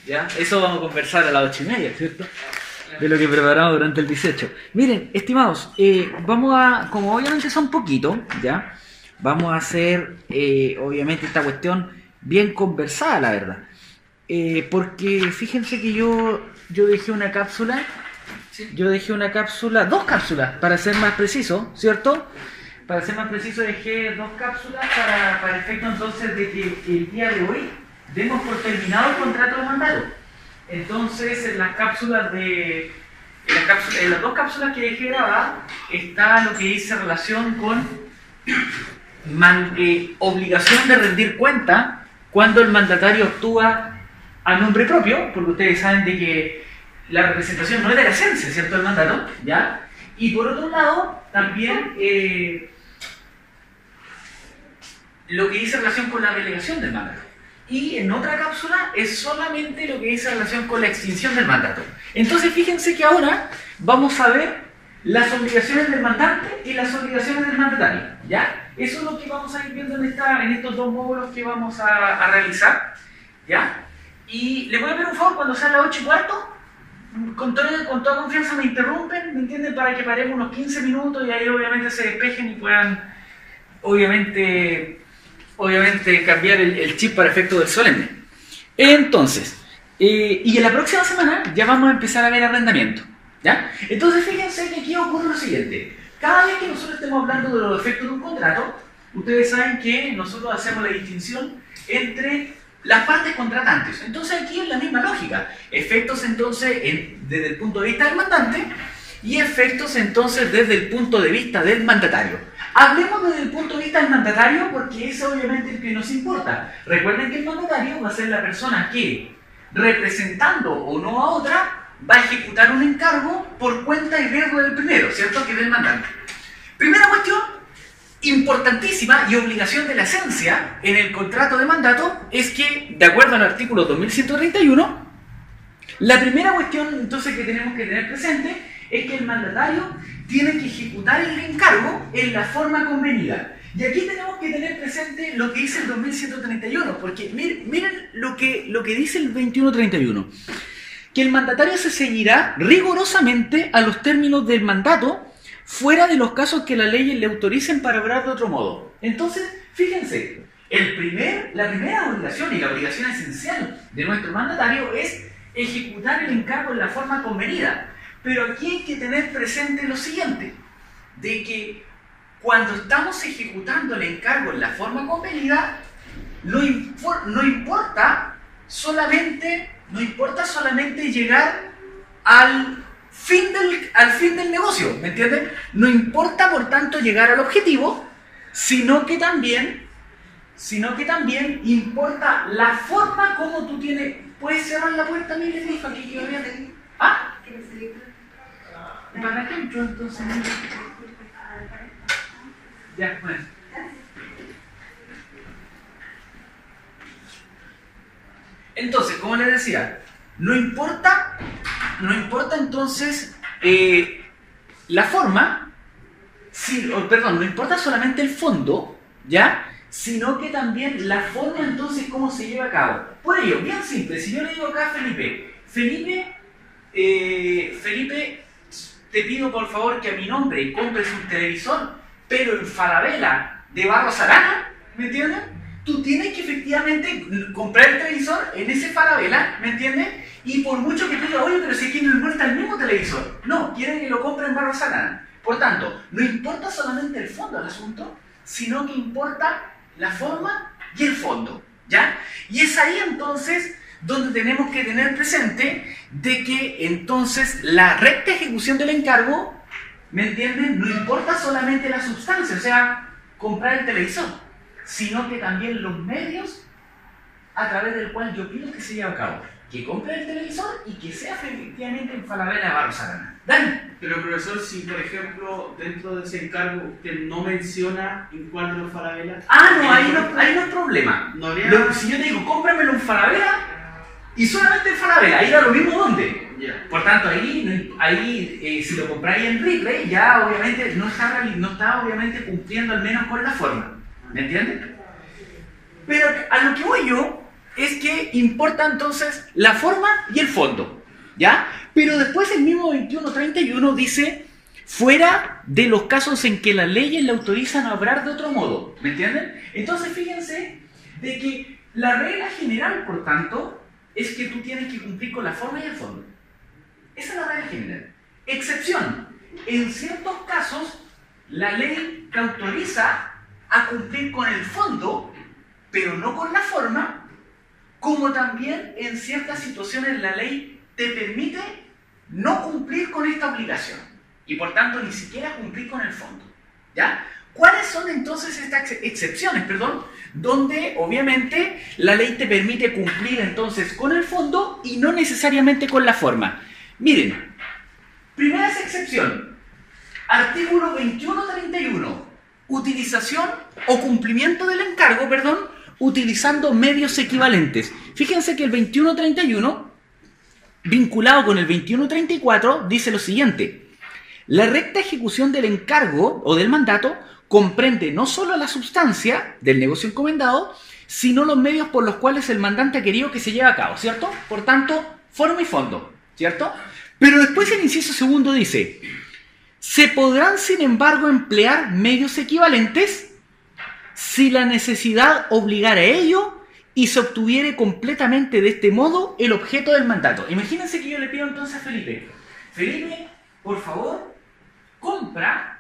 ¿Ya? Eso vamos a conversar a las 8:30, ¿cierto? De lo que preparamos durante el 18. Miren, estimados, vamos a, como obviamente son poquitos, ¿ya? Vamos a hacer, obviamente, esta cuestión bien conversada, la verdad. Porque fíjense que yo dejé una cápsula, dos cápsulas, para ser más preciso, ¿cierto? Para ser más preciso, dejé 2 cápsulas para efecto entonces de que el día de hoy demos por terminado el contrato de mandato. Entonces, en las 2 cápsulas que dejé grabadas está lo que dice relación con obligación de rendir cuenta cuando el mandatario actúa a nombre propio, porque ustedes saben de que la representación no es de la esencia, ¿cierto?, del mandato, ¿ya? Y por otro lado, también lo que dice relación con la delegación del mandato. Y en otra cápsula es solamente lo que dice relación con la extinción del mandato. Entonces fíjense que ahora vamos a ver las obligaciones del mandante y las obligaciones del mandatario, ¿ya? Eso es lo que vamos a ir viendo en estos 2 módulos que vamos a realizar, ¿ya? Y les voy a pedir un favor, cuando sean las 8:15, con toda confianza me interrumpen, ¿me entienden? Para que paremos unos 15 minutos y ahí obviamente se despejen y puedan, obviamente cambiar el chip para efecto del solemne. Entonces, y en la próxima semana ya vamos a empezar a ver arrendamiento, ¿ya? Entonces fíjense que aquí ocurre lo siguiente. Cada vez que nosotros estemos hablando de los efectos de un contrato, ustedes saben que nosotros hacemos la distinción entre las partes contratantes. Entonces aquí es la misma lógica. Efectos entonces desde el punto de vista del mandante y efectos entonces desde el punto de vista del mandatario. Hablemos desde el punto de vista del mandatario porque es obviamente el que nos importa. Recuerden que el mandatario va a ser la persona que, representando o no a otra, va a ejecutar un encargo por cuenta y riesgo del primero, ¿cierto?, que es del mandante. Primera cuestión importantísima y obligación de la esencia en el contrato de mandato es que, de acuerdo al artículo 2131, la primera cuestión entonces que tenemos que tener presente es que el mandatario tiene que ejecutar el encargo en la forma convenida. Y aquí tenemos que tener presente lo que dice el 2131, porque miren lo que dice el 2131, que el mandatario se ceñirá rigurosamente a los términos del mandato fuera de los casos que la ley le autoricen para obrar de otro modo. Entonces, fíjense, la primera obligación y la obligación esencial de nuestro mandatario es ejecutar el encargo en la forma convenida. Pero aquí hay que tener presente lo siguiente, de que cuando estamos ejecutando el encargo en la forma convenida, no importa solamente llegar al fin del negocio, ¿me entienden? No importa, por tanto, llegar al objetivo, sino que también importa la forma como tú tienes. ¿Puedes cerrar la puerta? Mire, dijo aquí que había de... ¿Ah? ¿Para qué entró entonces? Ya, bueno. Entonces, como les decía, no importa entonces la forma, no importa solamente el fondo, ¿ya? Sino que también la forma entonces cómo se lleva a cabo. Por ello, bien simple, si yo le digo acá a Felipe, te pido por favor que a mi nombre compres un televisor, pero en Falabella de Barros Arana, ¿me entiendes? Tú tienes que efectivamente comprar el televisor en ese Falabella, ¿me entiendes? Y por mucho que tú digas, oye, pero si aquí no importa el mismo televisor, no, quieren que lo compre en Barros Arana. Por tanto, no importa solamente el fondo del asunto, sino que importa la forma y el fondo, ¿ya? Y es ahí entonces donde tenemos que tener presente de que entonces la recta ejecución del encargo, ¿me entienden? No importa solamente la sustancia, o sea, comprar el televisor, sino que también los medios a través del cual yo pido que se lleve a cabo. Que compre el televisor y que sea efectivamente en Falabella de Barros Arana. Dani. Pero profesor, si por ejemplo dentro de ese encargo usted no menciona en cuál de los Falabella... ahí no es problema. No habría... Si yo te digo, cómpramelo en Falabella y solamente en Falabella, ahí da lo mismo dónde. Yeah. Por tanto, ahí si lo compráis en Ripley, ya obviamente no está obviamente cumpliendo al menos con la forma. ¿Me entiendes? Pero a lo que voy yo es que importa entonces la forma y el fondo, ¿ya? Pero después el mismo 2131 dice, fuera de los casos en que las leyes le autorizan a obrar de otro modo, ¿me entienden? Entonces fíjense de que la regla general, por tanto, es que tú tienes que cumplir con la forma y el fondo. Esa es la regla general. Excepción, en ciertos casos la ley te autoriza a cumplir con el fondo, pero no con la forma, como también en ciertas situaciones la ley te permite no cumplir con esta obligación y por tanto ni siquiera cumplir con el fondo, ¿ya? ¿Cuáles son entonces estas excepciones, donde obviamente la ley te permite cumplir entonces con el fondo y no necesariamente con la forma? Miren, primera excepción, artículo 2131, utilización o cumplimiento del encargo, utilizando medios equivalentes. Fíjense que el 2131, vinculado con el 2134, dice lo siguiente: la recta ejecución del encargo o del mandato comprende no solo la sustancia del negocio encomendado, sino los medios por los cuales el mandante ha querido que se lleve a cabo, ¿cierto? Por tanto, forma y fondo, ¿cierto? Pero después el inciso segundo dice: se podrán, sin embargo, emplear medios equivalentes si la necesidad obligara a ello y se obtuviere completamente de este modo el objeto del mandato. Imagínense que yo le pido entonces a Felipe: Felipe, por favor, compra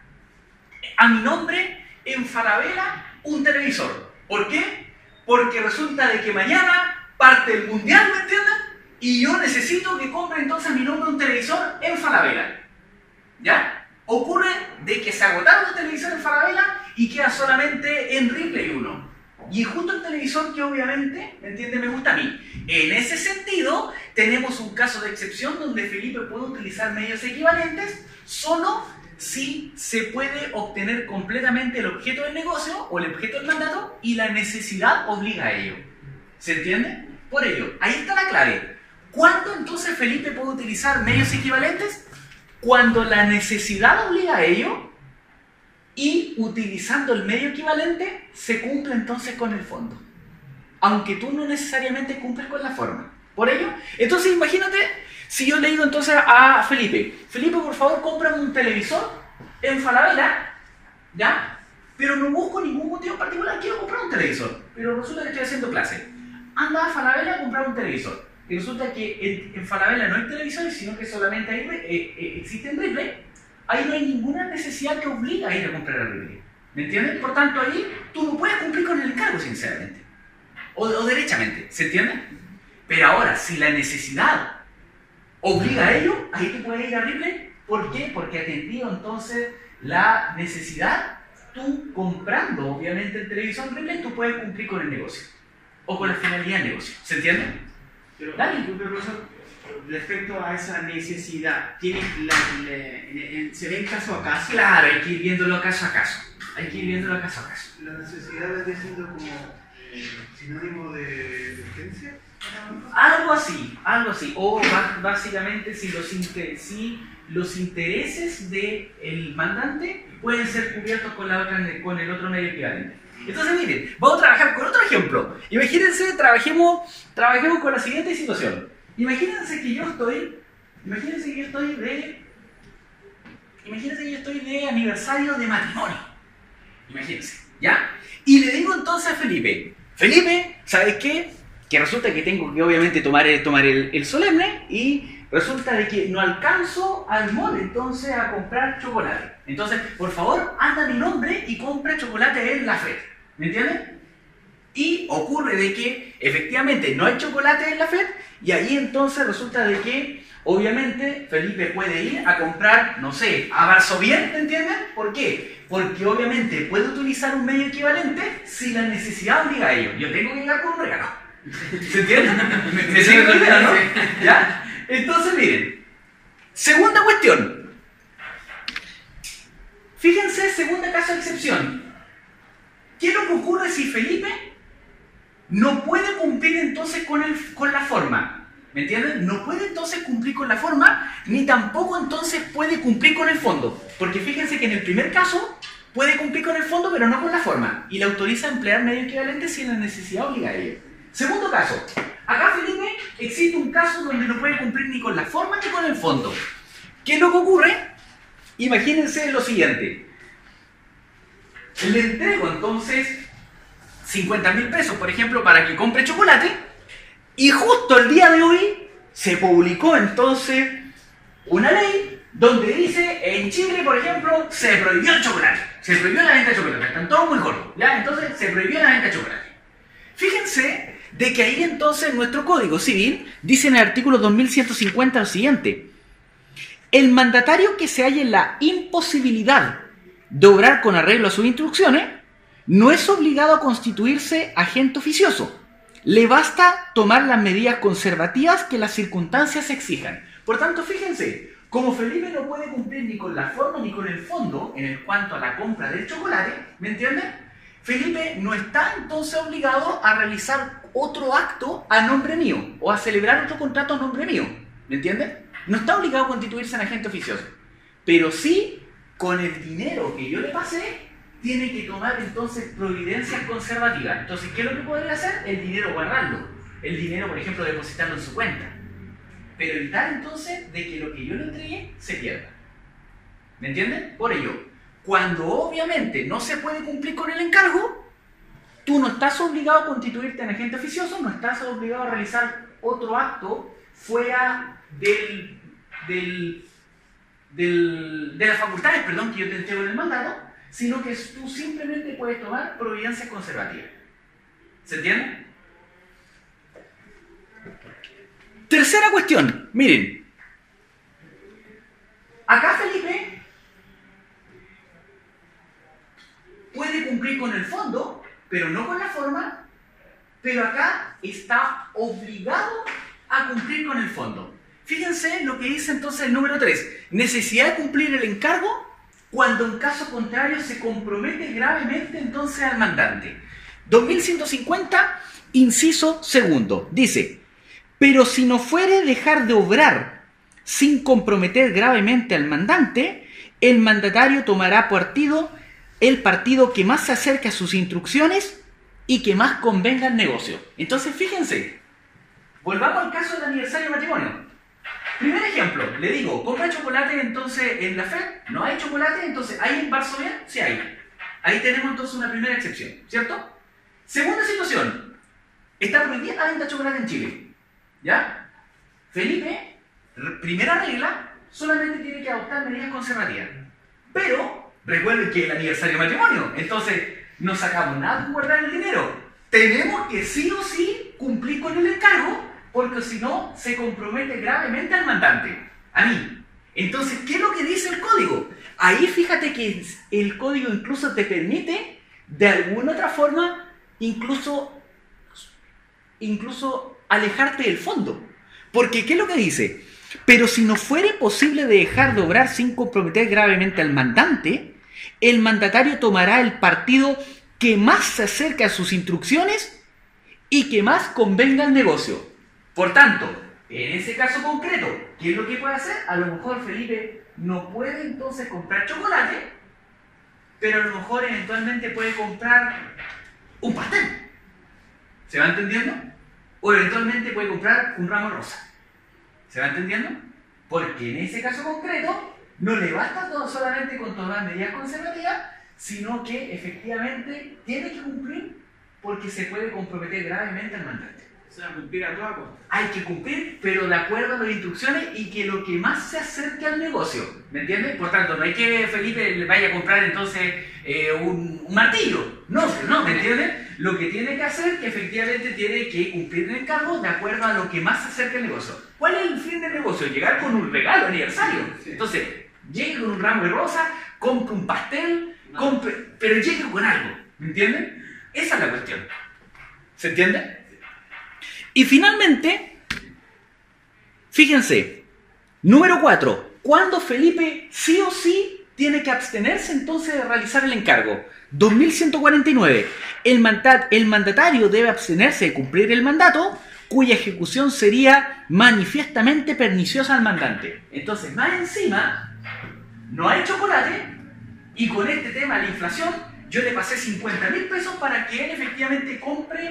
a mi nombre en Falabella un televisor. ¿Por qué? Porque resulta de que mañana parte el mundial, ¿me entienden? Y yo necesito que compre entonces a mi nombre un televisor en Falabella. ¿Ya? Ocurre de que se agotaron los televisores en Falabella y queda solamente en Ripley uno. Y justo el televisor que obviamente, ¿me entiende?, me gusta a mí. En ese sentido, tenemos un caso de excepción donde Felipe puede utilizar medios equivalentes solo si se puede obtener completamente el objeto del negocio o el objeto del mandato y la necesidad obliga a ello. ¿Se entiende? Por ello, ahí está la clave. ¿Cuándo entonces Felipe puede utilizar medios equivalentes? Cuando la necesidad obliga a ello y utilizando el medio equivalente se cumple entonces con el fondo, aunque tú no necesariamente cumples con la forma. Por ello, entonces imagínate si yo le digo entonces a Felipe: Felipe, por favor, cómprame un televisor en Falabella, ¿ya? Pero no busco ningún motivo particular, quiero comprar un televisor, pero resulta que estoy haciendo clase. Anda a Falabella a comprar un televisor. Y resulta que en Falabella no hay televisores, sino que solamente existen Ripley. Ahí no hay ninguna necesidad que obliga a ir a comprar a Ripley. ¿Me entiendes? Por tanto, ahí tú no puedes cumplir con el encargo, sinceramente. O derechamente, ¿se entiende? Pero ahora, si la necesidad obliga a ello, ahí tú puedes ir a Ripley. ¿Por qué? Porque atendido entonces la necesidad, tú comprando obviamente el televisor Ripley, tú puedes cumplir con el negocio. O con la finalidad del negocio. ¿Se entiende? Pero, profesor, respecto a esa necesidad, ¿se ve caso a caso? Claro, hay que ir viéndolo caso a caso. Hay que ir viéndolo caso a caso. ¿La necesidad vendría siendo como sinónimo de urgencia? Algo así. O básicamente si los intereses del mandante pueden ser cubiertos con el otro medio equivalente. Entonces miren, vamos a trabajar con otro ejemplo. Imagínense, trabajemos con la siguiente situación. Imagínense que yo estoy de aniversario de matrimonio. Imagínense, ¿ya? Y le digo entonces a Felipe: Felipe, ¿sabes qué? Que resulta que tengo que obviamente tomar el solemne y resulta de que no alcanzo al mall entonces a comprar chocolate. Entonces, por favor, anda a mi nombre y compra chocolate en la FED. ¿Me entiendes? Y ocurre de que efectivamente no hay chocolate en la FED y ahí entonces resulta de que obviamente Felipe puede ir a comprar, no sé, a Varsovien, ¿me entienden? ¿Por qué? Porque obviamente puede utilizar un medio equivalente si la necesidad obliga a ello. Yo tengo que llegar con un regalo. ¿Se entiende? ¿Me sigue con el regalo, no? ¿Ya? Entonces miren, segunda cuestión. Fíjense, segunda caso de excepción. ¿Qué es lo que ocurre si Felipe no puede cumplir entonces con la forma? ¿Me entienden? No puede entonces cumplir con la forma, ni tampoco entonces puede cumplir con el fondo. Porque fíjense que en el primer caso puede cumplir con el fondo, pero no con la forma. Y le autoriza a emplear medios equivalentes si la necesidad obliga a ello. Segundo caso. Acá, Felipe, existe un caso donde no puede cumplir ni con la forma ni con el fondo. ¿Qué es lo que ocurre? Imagínense lo siguiente. Le entrego entonces 50.000 pesos, por ejemplo, para que compre chocolate, y justo el día de hoy se publicó entonces una ley donde dice, en Chile, por ejemplo, se prohibió el chocolate, se prohibió la venta de chocolate, están todos muy gordos, ¿ya? Entonces se prohibió la venta de chocolate. Fíjense de que ahí entonces nuestro Código Civil dice en el artículo 2150 lo siguiente: el mandatario que se halle en la imposibilidad de obrar con arreglo a sus instrucciones no es obligado a constituirse agente oficioso. Le basta tomar las medidas conservativas que las circunstancias exijan. Por tanto, fíjense, como Felipe no puede cumplir ni con la forma ni con el fondo en cuanto a la compra del chocolate, ¿me entienden? Felipe no está entonces obligado a realizar otro acto a nombre mío o a celebrar otro contrato a nombre mío, ¿me entienden? No está obligado a constituirse en agente oficioso, pero sí, con el dinero que yo le pasé, tiene que tomar entonces providencias conservativas. Entonces, ¿qué es lo que podría hacer? El dinero guardarlo. El dinero, por ejemplo, depositarlo en su cuenta. Pero evitar entonces de que lo que yo le entregué se pierda. ¿Me entienden? Por ello, cuando obviamente no se puede cumplir con el encargo, tú no estás obligado a constituirte en agente oficioso, no estás obligado a realizar otro acto fuera de las facultades, que yo te entrego en el mandato, sino que tú simplemente puedes tomar providencias conservativas. ¿Se entiende? Tercera cuestión, miren. Acá Felipe puede cumplir con el fondo, pero no con la forma, pero acá está obligado a cumplir con el fondo. Fíjense lo que dice entonces el número 3. Necesidad de cumplir el encargo cuando en caso contrario se compromete gravemente entonces al mandante. 2150, inciso segundo, dice: pero si no fuere dejar de obrar sin comprometer gravemente al mandante, el mandatario tomará el partido que más se acerque a sus instrucciones y que más convenga al negocio. Entonces, fíjense, volvamos al caso del aniversario de matrimonio. Primer ejemplo, le digo, compra chocolate entonces en la FED, no hay chocolate, entonces ¿hay en Varsovia? Sí hay. Ahí tenemos entonces una primera excepción, ¿cierto? Segunda situación, está prohibida la venta de chocolate en Chile, ¿ya? Felipe, primera regla, solamente tiene que adoptar medidas conservativas. Pero, recuerden que el aniversario de matrimonio, entonces no sacamos nada de guardar el dinero. Tenemos que sí o sí cumplir con el encargo, porque si no, se compromete gravemente al mandante, a mí. Entonces, ¿qué es lo que dice el código? Ahí fíjate que el código incluso te permite, de alguna otra forma, incluso alejarte del fondo. Porque, ¿qué es lo que dice? Pero si no fuere posible de dejar de obrar sin comprometer gravemente al mandante, el mandatario tomará el partido que más se acerque a sus instrucciones y que más convenga al negocio. Por tanto, en ese caso concreto, ¿qué es lo que puede hacer? A lo mejor Felipe no puede entonces comprar chocolate, pero a lo mejor eventualmente puede comprar un pastel. ¿Se va entendiendo? O eventualmente puede comprar un ramo rosa. ¿Se va entendiendo? Porque en ese caso concreto no le basta solamente con tomar medidas conservativas, sino que efectivamente tiene que cumplir porque se puede comprometer gravemente al mandante. O sea, cumplir a toda costa. Hay que cumplir, pero de acuerdo a las instrucciones y que lo que más se acerque al negocio. ¿Me entiendes? Por tanto, no hay que Felipe le vaya a comprar entonces un martillo. No, ¿me entiendes? Lo que tiene que hacer es que efectivamente tiene que cumplir el encargo de acuerdo a lo que más se acerque al negocio. ¿Cuál es el fin del negocio? Llegar con un regalo aniversario. Entonces, llegue con un ramo de rosa, compre un pastel, pero llegue con algo. ¿Me entienden? Esa es la cuestión. ¿Se entiende? Y finalmente, fíjense, número 4, cuando Felipe sí o sí tiene que abstenerse entonces de realizar el encargo. 2149, el mandatario debe abstenerse de cumplir el mandato cuya ejecución sería manifiestamente perniciosa al mandante. Entonces, más encima, no hay chocolate y con este tema de la inflación, yo le pasé 50.000 pesos para que él efectivamente compre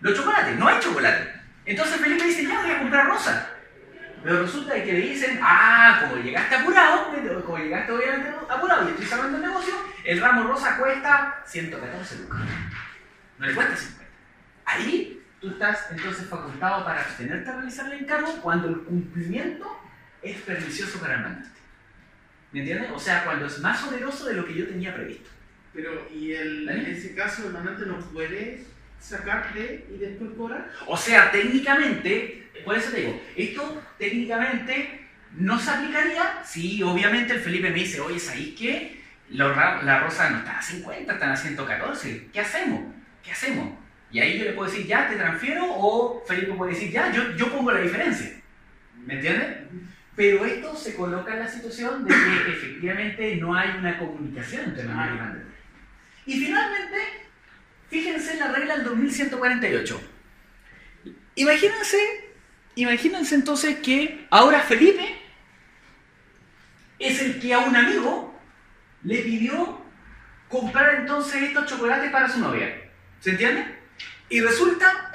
los chocolates, no hay chocolate. Entonces Felipe dice, ya voy a comprar rosa. Pero resulta que le dicen, como llegaste apurado, como llegaste obviamente apurado y estoy cerrando el negocio, el ramo rosa cuesta 114 lucas. No le cuesta 50. Ahí tú estás entonces facultado para abstenerte a realizar el encargo cuando el cumplimiento es pernicioso para el mandante. ¿Me entiendes? O sea, cuando es más oneroso de lo que yo tenía previsto. Pero, en ese caso, el mandante no puede sacarte y después cobrar. O sea, técnicamente, por eso te digo, esto técnicamente no se aplicaría si obviamente el Felipe me dice, oye, ¿sabéis qué? La rosa no está a 50, están a 114. ¿Qué hacemos? ¿Qué hacemos? Y ahí yo le puedo decir, ya, te transfiero, o Felipe puede decir, ya, yo pongo la diferencia. ¿Me entiendes? Pero esto se coloca en la situación de que efectivamente no hay una comunicación entre mandante y mandante. Y finalmente, fíjense en la regla del 2148. Imagínense entonces que ahora Felipe es el que a un amigo le pidió comprar entonces estos chocolates para su novia. ¿Se entiende? Y resulta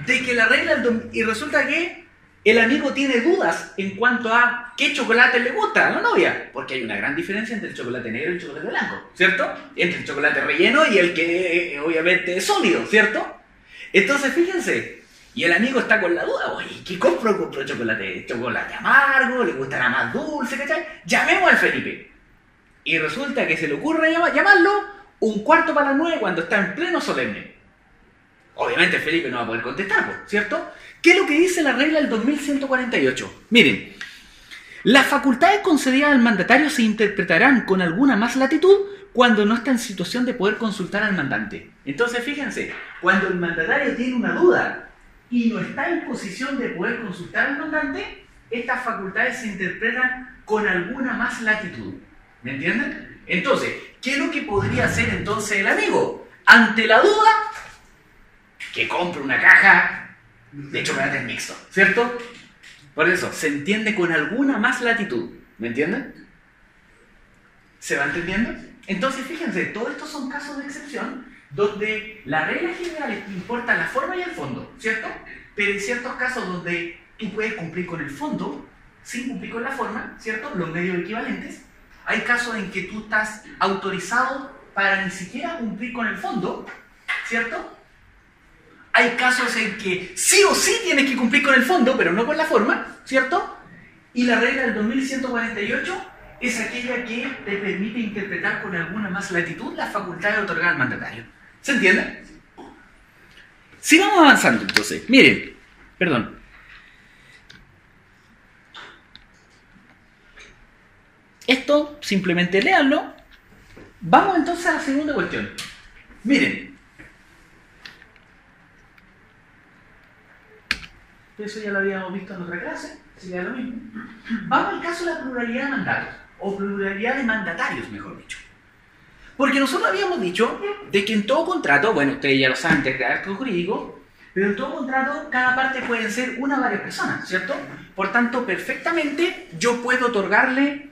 que el amigo tiene dudas en cuanto a qué chocolate le gusta a la novia, porque hay una gran diferencia entre el chocolate negro y el chocolate blanco, ¿cierto? Entre el chocolate relleno y el que obviamente es sólido, ¿cierto? Entonces fíjense, y el amigo está con la duda, oye, ¿qué compro? ¿Compro chocolate amargo? ¿Le gustará más dulce? ¿Cachai? Llamemos al Felipe. Y resulta que se le ocurre llamarlo 8:45 cuando está en pleno solemne. Obviamente Felipe no va a poder contestar, ¿cierto? ¿Qué es lo que dice la regla del 2148? Miren, las facultades concedidas al mandatario se interpretarán con alguna más latitud cuando no está en situación de poder consultar al mandante. Entonces, fíjense, cuando el mandatario tiene una duda y no está en posición de poder consultar al mandante, estas facultades se interpretan con alguna más latitud. ¿Me entienden? Entonces, ¿qué es lo que podría hacer entonces el amigo? Ante la duda, que compre una caja de chocolates mixtos, ¿cierto? Por eso, se entiende con alguna más latitud. ¿Me entienden? ¿Se va entendiendo? Entonces, fíjense, todos estos son casos de excepción donde la regla general importa la forma y el fondo, ¿cierto? Pero en ciertos casos donde tú puedes cumplir con el fondo sin cumplir con la forma, ¿cierto? Los medios equivalentes. Hay casos en que tú estás autorizado para ni siquiera cumplir con el fondo, ¿cierto? Hay casos en que sí o sí tienes que cumplir con el fondo, pero no con la forma, ¿cierto? Y la regla del 2148 es aquella que te permite interpretar con alguna más latitud la facultad de otorgar al mandatario. ¿Se entiende? Sigamos avanzando entonces. Miren, perdón. Esto, simplemente léanlo. Vamos entonces a la segunda cuestión. Miren. Eso ya lo habíamos visto en otra clase, sería lo mismo. Vamos al caso de la pluralidad de mandatos, o pluralidad de mandatarios, mejor dicho. Porque nosotros habíamos dicho de que en todo contrato, bueno, ustedes ya lo saben, de acto jurídico, pero en todo contrato cada parte pueden ser una o varias personas, ¿cierto? Por tanto, perfectamente yo puedo otorgarle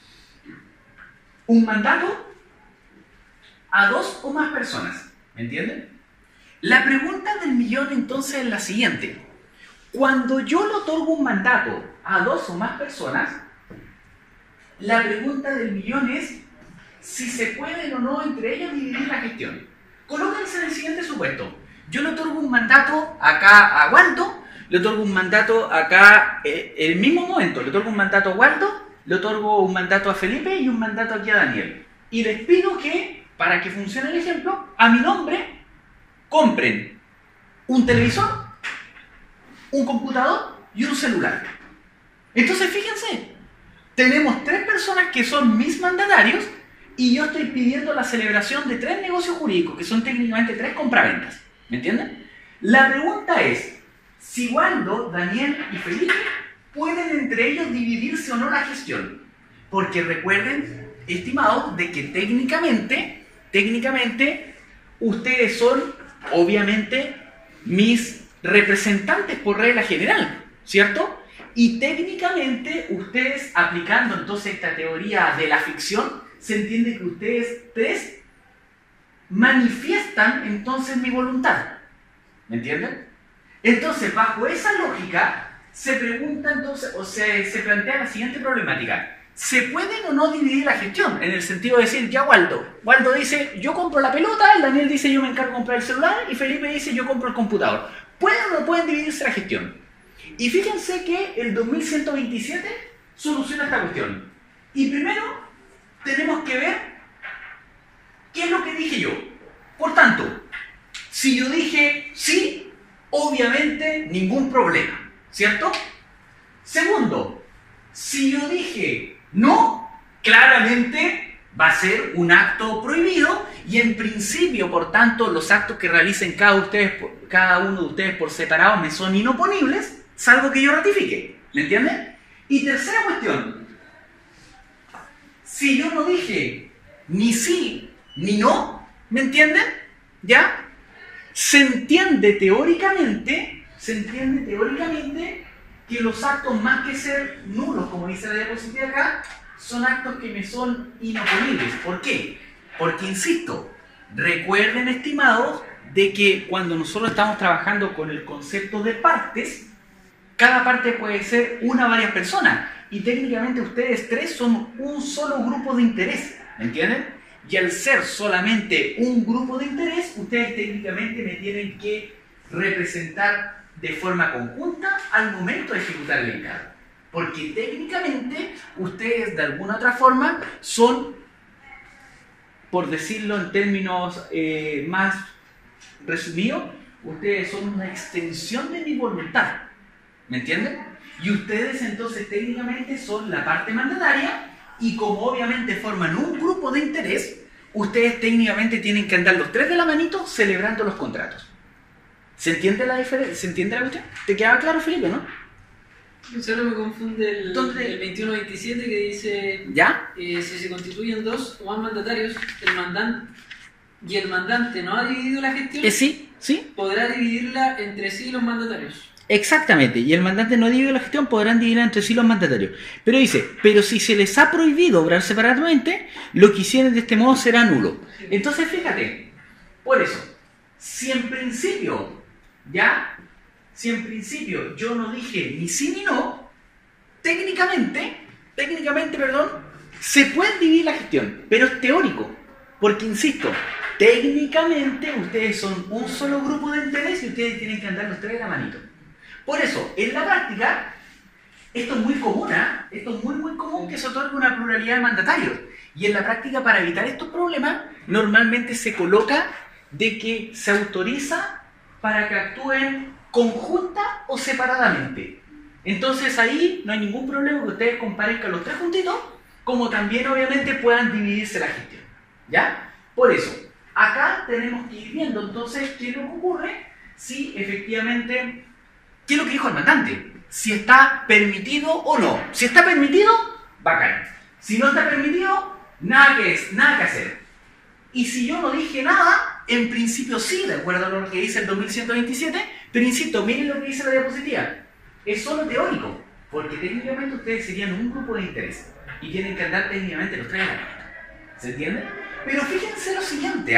un mandato a 2 o más personas, ¿me entienden? La pregunta del millón entonces es la siguiente. Cuando yo le otorgo un mandato a 2 o más personas, la pregunta del millón es si se pueden o no entre ellos dividir la gestión. Colóquense en el siguiente supuesto. Yo le otorgo un mandato acá a Waldo, le otorgo un mandato acá en el mismo momento, le otorgo un mandato a Waldo, le otorgo un mandato a Felipe y un mandato aquí a Daniel. Y les pido que, para que funcione el ejemplo, a mi nombre compren un televisor, un computador y un celular. Entonces, fíjense, tenemos 3 personas que son mis mandatarios y yo estoy pidiendo la celebración de 3 negocios jurídicos, que son técnicamente 3 compraventas. ¿Me entienden? La pregunta es, si Waldo, Daniel y Felipe pueden entre ellos dividirse o no la gestión. Porque recuerden, estimados, de que técnicamente, ustedes son, obviamente, mis representantes por regla general, ¿cierto? Y técnicamente ustedes, aplicando entonces esta teoría de la ficción, se entiende que ustedes 3 manifiestan entonces mi voluntad. ¿Me entienden? Entonces, bajo esa lógica, se pregunta entonces, o se plantea la siguiente problemática. ¿Se pueden o no dividir la gestión? En el sentido de decir, ya Waldo dice, yo compro la pelota, el Daniel dice, yo me encargo de comprar el celular, y Felipe dice, yo compro el computador. ¿Pueden o no pueden dividirse la gestión? Y fíjense que el 2127 soluciona esta cuestión. Y primero, tenemos que ver qué es lo que dije yo. Por tanto, si yo dije sí, obviamente ningún problema, ¿cierto? Segundo, si yo dije no, claramente va a ser un acto prohibido y en principio, por tanto, los actos que realicen cada uno de ustedes por separado me son inoponibles, salvo que yo ratifique, ¿me entienden? Y tercera cuestión, si yo no dije ni sí ni no, ¿me entienden? ¿Ya? Se entiende teóricamente que los actos, más que ser nulos, como dice la diapositiva acá, son actos que me son inoponibles. ¿Por qué? Porque, insisto, recuerden, estimados, de que cuando nosotros estamos trabajando con el concepto de partes, cada parte puede ser una o varias personas. Y técnicamente ustedes tres son un solo grupo de interés. ¿Me entienden? Y al ser solamente un grupo de interés, ustedes técnicamente me tienen que representar de forma conjunta al momento de ejecutar el encargo. Porque técnicamente ustedes de alguna otra forma son, por decirlo en términos más resumidos, ustedes son una extensión de mi voluntad. ¿Me entienden? Y ustedes entonces técnicamente son la parte mandataria y como obviamente forman un grupo de interés, ustedes técnicamente tienen que andar los tres de la manito celebrando los contratos. ¿Se entiende la diferencia? ¿Se entiende la cuestión? ¿Te queda claro, Felipe, no? Solo me confunde el 2127 que dice ¿ya? Si se constituyen dos o más mandatarios, el mandante no ha dividido la gestión, sí. Podrá dividirla entre sí los mandatarios. Exactamente, y el mandante no divide la gestión, podrán dividirla entre sí los mandatarios. Pero dice, pero si se les ha prohibido obrar separadamente, lo que hicieron de este modo será nulo. Entonces fíjate, por eso, si en principio yo no dije ni sí ni no, técnicamente, se puede dividir la gestión, pero es teórico, porque insisto, técnicamente ustedes son un solo grupo de interés y ustedes tienen que andar los tres de la manito. Por eso, en la práctica, esto es muy común, esto es muy común que se otorgue una pluralidad de mandatarios. Y en la práctica, para evitar estos problemas, normalmente se coloca de que se autoriza para que actúen conjunta o separadamente. Entonces ahí no hay ningún problema que ustedes comparezcan los tres juntitos, como también obviamente puedan dividirse la gestión. ¿Ya? Por eso, acá tenemos que ir viendo entonces qué es lo que ocurre si efectivamente... ¿Qué es lo que dijo el mandante? Si está permitido o no. Si está permitido, bacán. Si no está permitido, nada que hacer. Y si yo no dije nada, en principio sí, de acuerdo a lo que dice el 2127, pero insisto, miren lo que dice la diapositiva. Es solo teórico, porque técnicamente ustedes serían un grupo de interés y tienen que andar técnicamente los tres de la mano. ¿Se entiende? Pero fíjense lo siguiente,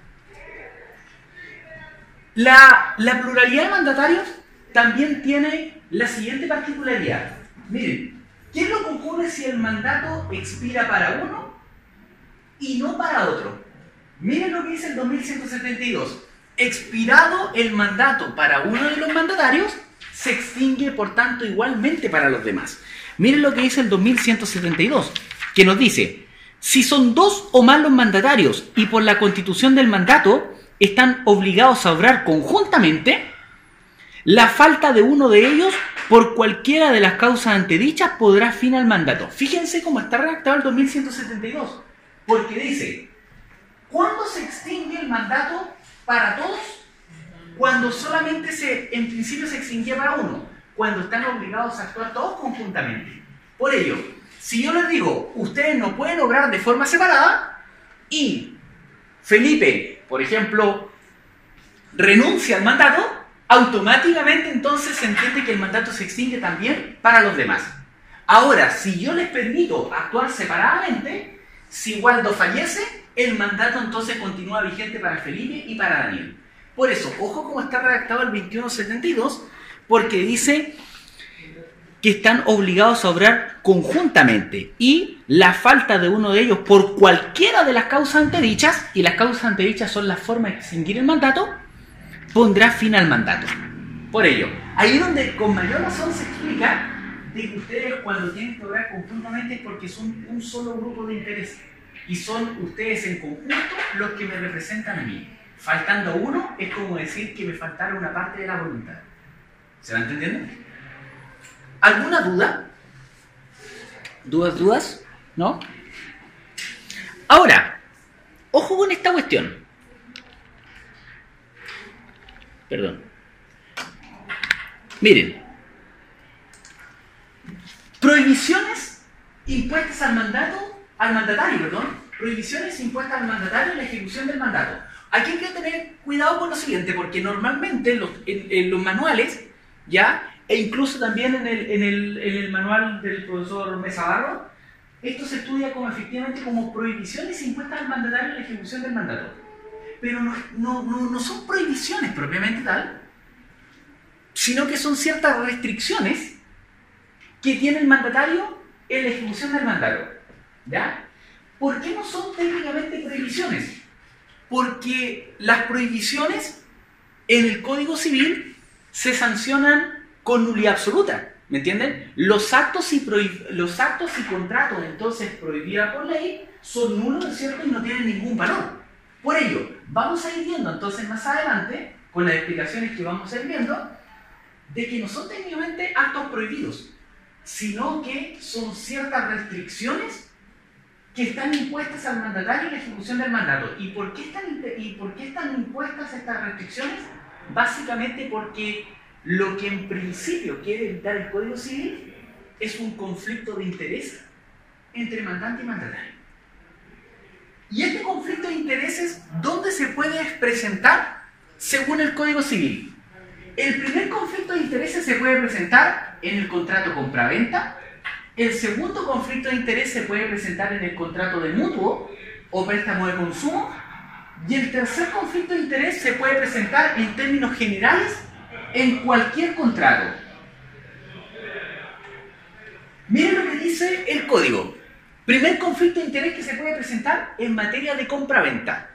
La pluralidad de mandatarios también tiene la siguiente particularidad. Miren, ¿qué es lo que ocurre si el mandato expira para uno y no para otro? Miren lo que dice el 2172. Expirado el mandato para uno de los mandatarios, se extingue por tanto igualmente para los demás. Miren lo que dice el 2172, que nos dice, si son dos o más los mandatarios y por la constitución del mandato están obligados a obrar conjuntamente, la falta de uno de ellos, por cualquiera de las causas antedichas, podrá fin al mandato. Fíjense cómo está redactado el 2172, porque dice, ¿cuándo se extingue el mandato para todos? Cuando solamente en principio se extinguía para uno, cuando están obligados a actuar todos conjuntamente. Por ello, si yo les digo, ustedes no pueden obrar de forma separada, y Felipe, por ejemplo, renuncia al mandato, automáticamente entonces se entiende que el mandato se extingue también para los demás. Ahora, si yo les permito actuar separadamente, si Waldo fallece, el mandato entonces continúa vigente para Felipe y para Daniel. Por eso, ojo cómo está redactado el 2172, porque dice que están obligados a obrar conjuntamente y la falta de uno de ellos por cualquiera de las causas antedichas, y las causas antedichas son la forma de extinguir el mandato, pondrá fin al mandato. Por ello, ahí es donde con mayor razón se explica de que ustedes cuando tienen que obrar conjuntamente es porque son un solo grupo de interés y son ustedes en conjunto los que me representan a mí. Faltando uno es como decir que me faltara una parte de la voluntad. ¿Se va entendiendo? ¿Alguna duda? ¿Dudas? ¿No? Ahora, ojo con esta cuestión. Perdón. Miren. Prohibiciones impuestas al mandatario, prohibiciones impuestas al mandatario en la ejecución del mandato. Aquí hay que tener cuidado con lo siguiente, porque normalmente en los manuales, ya, e incluso también en el manual del profesor Mesa Barro, esto se estudia efectivamente como prohibiciones impuestas al mandatario en la ejecución del mandato. Pero no son prohibiciones propiamente tal, sino que son ciertas restricciones que tiene el mandatario en la ejecución del mandato. ¿Ya? ¿Por qué no son técnicamente prohibiciones? Porque las prohibiciones en el Código Civil se sancionan con nulidad absoluta. ¿Me entienden? Los actos y contratos entonces prohibidos por ley son nulos, ¿no es cierto? Y no tienen ningún valor. Por ello, vamos a ir viendo entonces más adelante, con las explicaciones que vamos a ir viendo, de que no son técnicamente actos prohibidos, sino que son ciertas restricciones que están impuestas al mandatario en la ejecución del mandato. ¿Y por qué están impuestas estas restricciones? Básicamente porque lo que en principio quiere evitar el Código Civil es un conflicto de interés entre mandante y mandatario. Y este conflicto de intereses, ¿dónde se puede presentar según el Código Civil? El primer conflicto de intereses se puede presentar en el contrato compraventa. El segundo conflicto de interés se puede presentar en el contrato de mutuo o préstamo de consumo. Y el tercer conflicto de interés se puede presentar en términos generales en cualquier contrato. Miren lo que dice el código. Primer conflicto de interés que se puede presentar en materia de compraventa.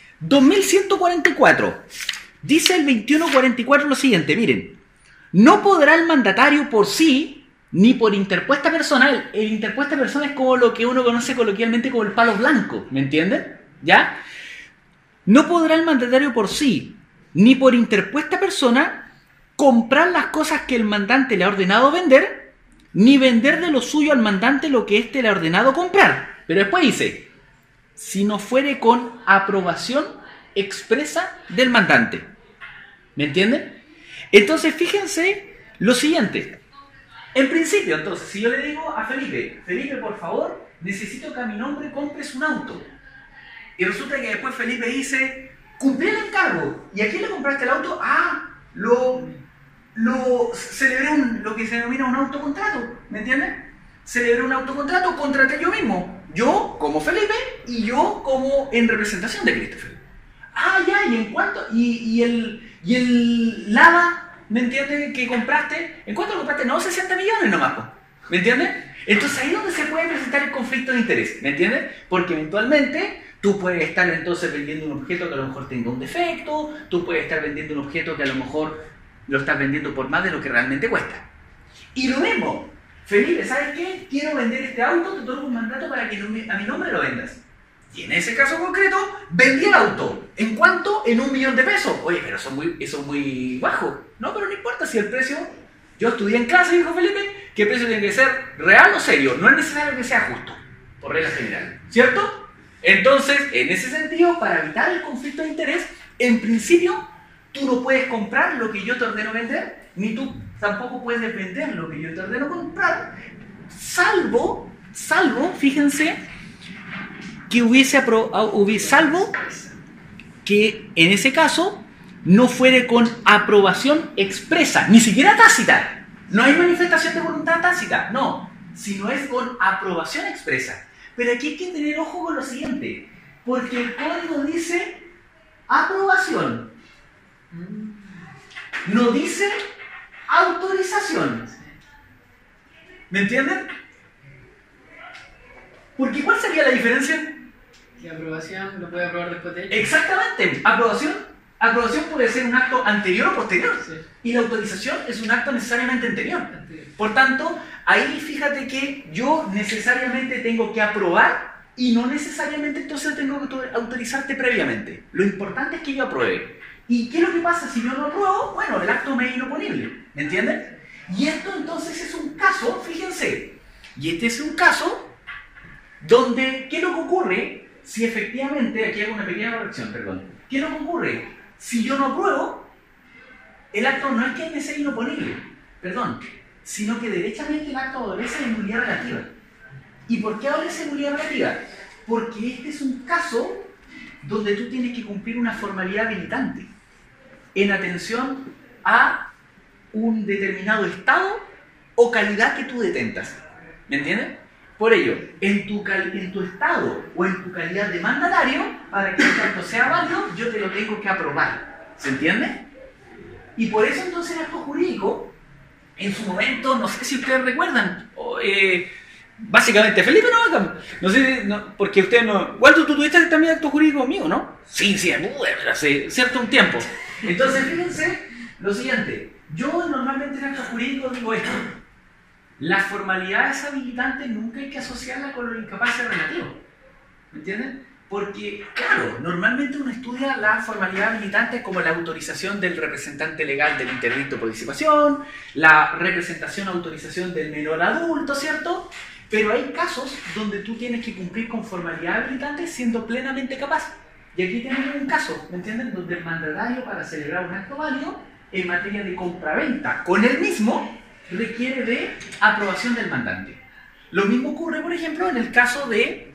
2144. Dice el 2144 lo siguiente, miren. No podrá el mandatario por sí, ni por interpuesta persona. El interpuesta persona es como lo que uno conoce coloquialmente como el palo blanco, ¿me entienden? ¿Ya? No podrá el mandatario por sí, ni por interpuesta persona, comprar las cosas que el mandante le ha ordenado vender, ni vender de lo suyo al mandante lo que éste le ha ordenado comprar. Pero después dice, si no fuere con aprobación expresa del mandante. ¿Me entienden? Entonces, fíjense lo siguiente. En principio, entonces, si yo le digo a Felipe, por favor, necesito que a mi nombre compres un auto. Y resulta que después Felipe dice, cumplí el encargo. ¿Y a quién le compraste el auto? Ah, celebré lo que se denomina un autocontrato. ¿Me entienden? Celebré un autocontrato, contraté yo mismo. Yo como Felipe y yo como en representación de Christopher. Ah, ya, y en cuánto, y el Lava, ¿me entiendes? Que compraste, ¿en cuánto lo compraste? No, 60 millones nomás, ¿me entiendes? Entonces ahí es donde se puede presentar el conflicto de interés, ¿me entiendes? Porque eventualmente tú puedes estar entonces vendiendo un objeto que a lo mejor tenga un defecto, tú puedes estar vendiendo un objeto que a lo mejor lo estás vendiendo por más de lo que realmente cuesta. Y lo mismo, Felipe, ¿sabes qué? Quiero vender este auto, te otorgo un mandato para que a mi nombre lo vendas. Y en ese caso concreto, vendí el auto. ¿En cuánto? En 1 millón de pesos. Oye, pero eso es muy bajo. No, pero no importa si el precio... Yo estudié en clase, dijo Felipe, que el precio tiene que ser real o serio. No es necesario que sea justo, por regla general. ¿Cierto? Entonces, en ese sentido, para evitar el conflicto de interés, en principio, tú no puedes comprar lo que yo te ordeno vender, ni tú tampoco puedes vender lo que yo te ordeno comprar, salvo, fíjense, que salvo que en ese caso no fuere con aprobación expresa, ni siquiera tácita. No hay manifestación de voluntad tácita, no, sino es con aprobación expresa. Pero aquí hay que tener ojo con lo siguiente, porque el código dice aprobación No dice autorización. ¿Me entienden? Porque ¿cuál sería la diferencia? Y aprobación lo puede aprobar después de ello. Exactamente. Aprobación puede ser un acto anterior o posterior. Sí. Y la autorización es un acto necesariamente anterior. Anterior. Por tanto, ahí fíjate que yo necesariamente tengo que aprobar y no necesariamente entonces tengo que autorizarte previamente. Lo importante es que yo apruebe. ¿Y qué es lo que pasa si yo no apruebo? Bueno, el acto me es inoponible. ¿Me entienden? Y esto entonces es un caso, fíjense, y este es un caso donde, ¿qué es lo que ocurre si efectivamente, aquí hago una pequeña corrección, perdón, ¿qué es lo que ocurre? Si yo no apruebo, el acto no es que me sea inoponible, perdón, sino que derechamente el acto adolece de nulidad relativa. ¿Y por qué adolece de nulidad relativa? Porque este es un caso donde tú tienes que cumplir una formalidad habilitante en atención a un determinado estado o calidad que tú detentas. ¿Me entiendes? Por ello, en tu estado o en tu calidad de mandatario, para que el acto sea válido, yo te lo tengo que aprobar. ¿Se entiende? Y por eso entonces el acto jurídico, en su momento, no sé si ustedes recuerdan, básicamente Felipe no sé, no, porque ustedes no... Waldo, tú tuviste también acto jurídico mío, ¿no? Sí, hace cierto un tiempo. Entonces, fíjense lo siguiente. Yo normalmente en acto jurídico digo esto. Las formalidades habilitantes nunca hay que asociarlas con los incapaces relativos. ¿Me entienden? Porque, claro, normalmente uno estudia la formalidad habilitante como la autorización del representante legal del interdicto por disipación, la representación o autorización del menor adulto, ¿cierto? Pero hay casos donde tú tienes que cumplir con formalidad habilitante siendo plenamente capaz. Y aquí tenemos un caso, ¿me entienden? Donde el mandatario, para celebrar un acto válido en materia de compraventa con él mismo, requiere de aprobación del mandante. Lo mismo ocurre, por ejemplo, en el caso de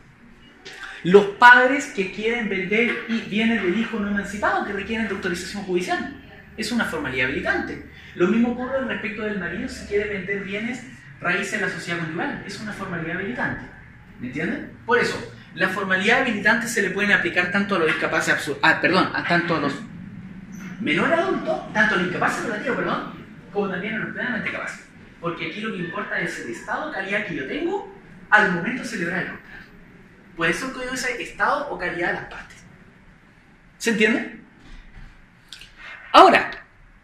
los padres que quieren vender bienes del hijo no emancipado, que requieren de autorización judicial. Es una formalidad habilitante. Lo mismo ocurre respecto del marido si quiere vender bienes raíces en la sociedad conyugal. Es una formalidad habilitante. ¿Me entienden? Por eso, la formalidad habilitante se le pueden aplicar tanto a los incapaces tanto a los menores adultos, tanto a los incapaces relativos, como también a los plenamente capaces. Porque aquí lo que importa es el estado o calidad que yo tengo al momento de celebrar el contrato. Puede ser que yo ese estado o calidad de las partes. ¿Se entiende? Ahora,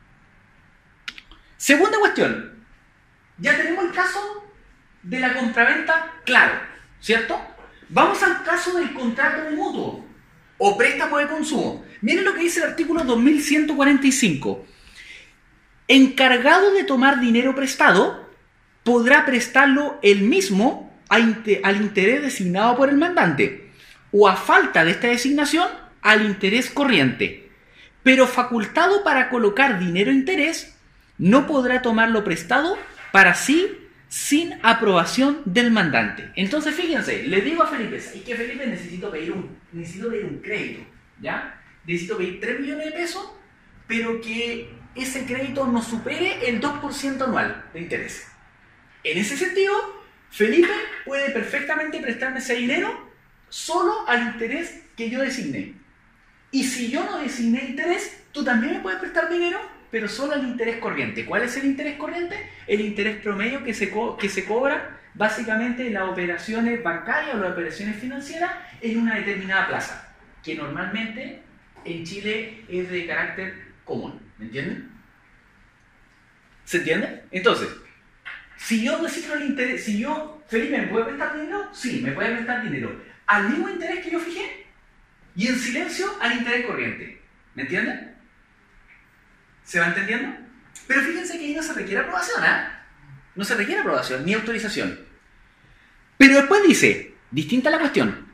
segunda cuestión. Ya tenemos el caso de la compraventa claro, ¿cierto? Vamos al caso del contrato de mutuo o préstamo de consumo. Miren lo que dice el artículo 2145. Encargado de tomar dinero prestado, podrá prestarlo él mismo al interés designado por el mandante, o a falta de esta designación, al interés corriente. Pero facultado para colocar dinero a interés, no podrá tomarlo prestado para sí sin aprobación del mandante. Entonces, fíjense, le digo a Felipe, ¿sabes qué, Felipe? Necesito pedir un crédito, ¿ya? Necesito pedir 3 millones de pesos, pero que ese crédito no supere el 2% anual de interés. En ese sentido, Felipe puede perfectamente prestarme ese dinero solo al interés que yo designé. Y si yo no designé interés, tú también me puedes prestar dinero, pero solo al interés corriente. ¿Cuál es el interés corriente? El interés promedio que se cobra básicamente en las operaciones bancarias o las operaciones financieras en una determinada plaza, que normalmente en Chile es de carácter común. ¿Me entienden? ¿Se entiende? Entonces, si yo designo el interés, Felipe, ¿me puede prestar dinero? Sí, me puede prestar dinero. Al mismo interés que yo fijé y en silencio al interés corriente. ¿Me entienden? ¿Se va entendiendo? Pero fíjense que ahí no se requiere aprobación, ¿eh? No se requiere aprobación ni autorización. Pero después dice, distinta la cuestión,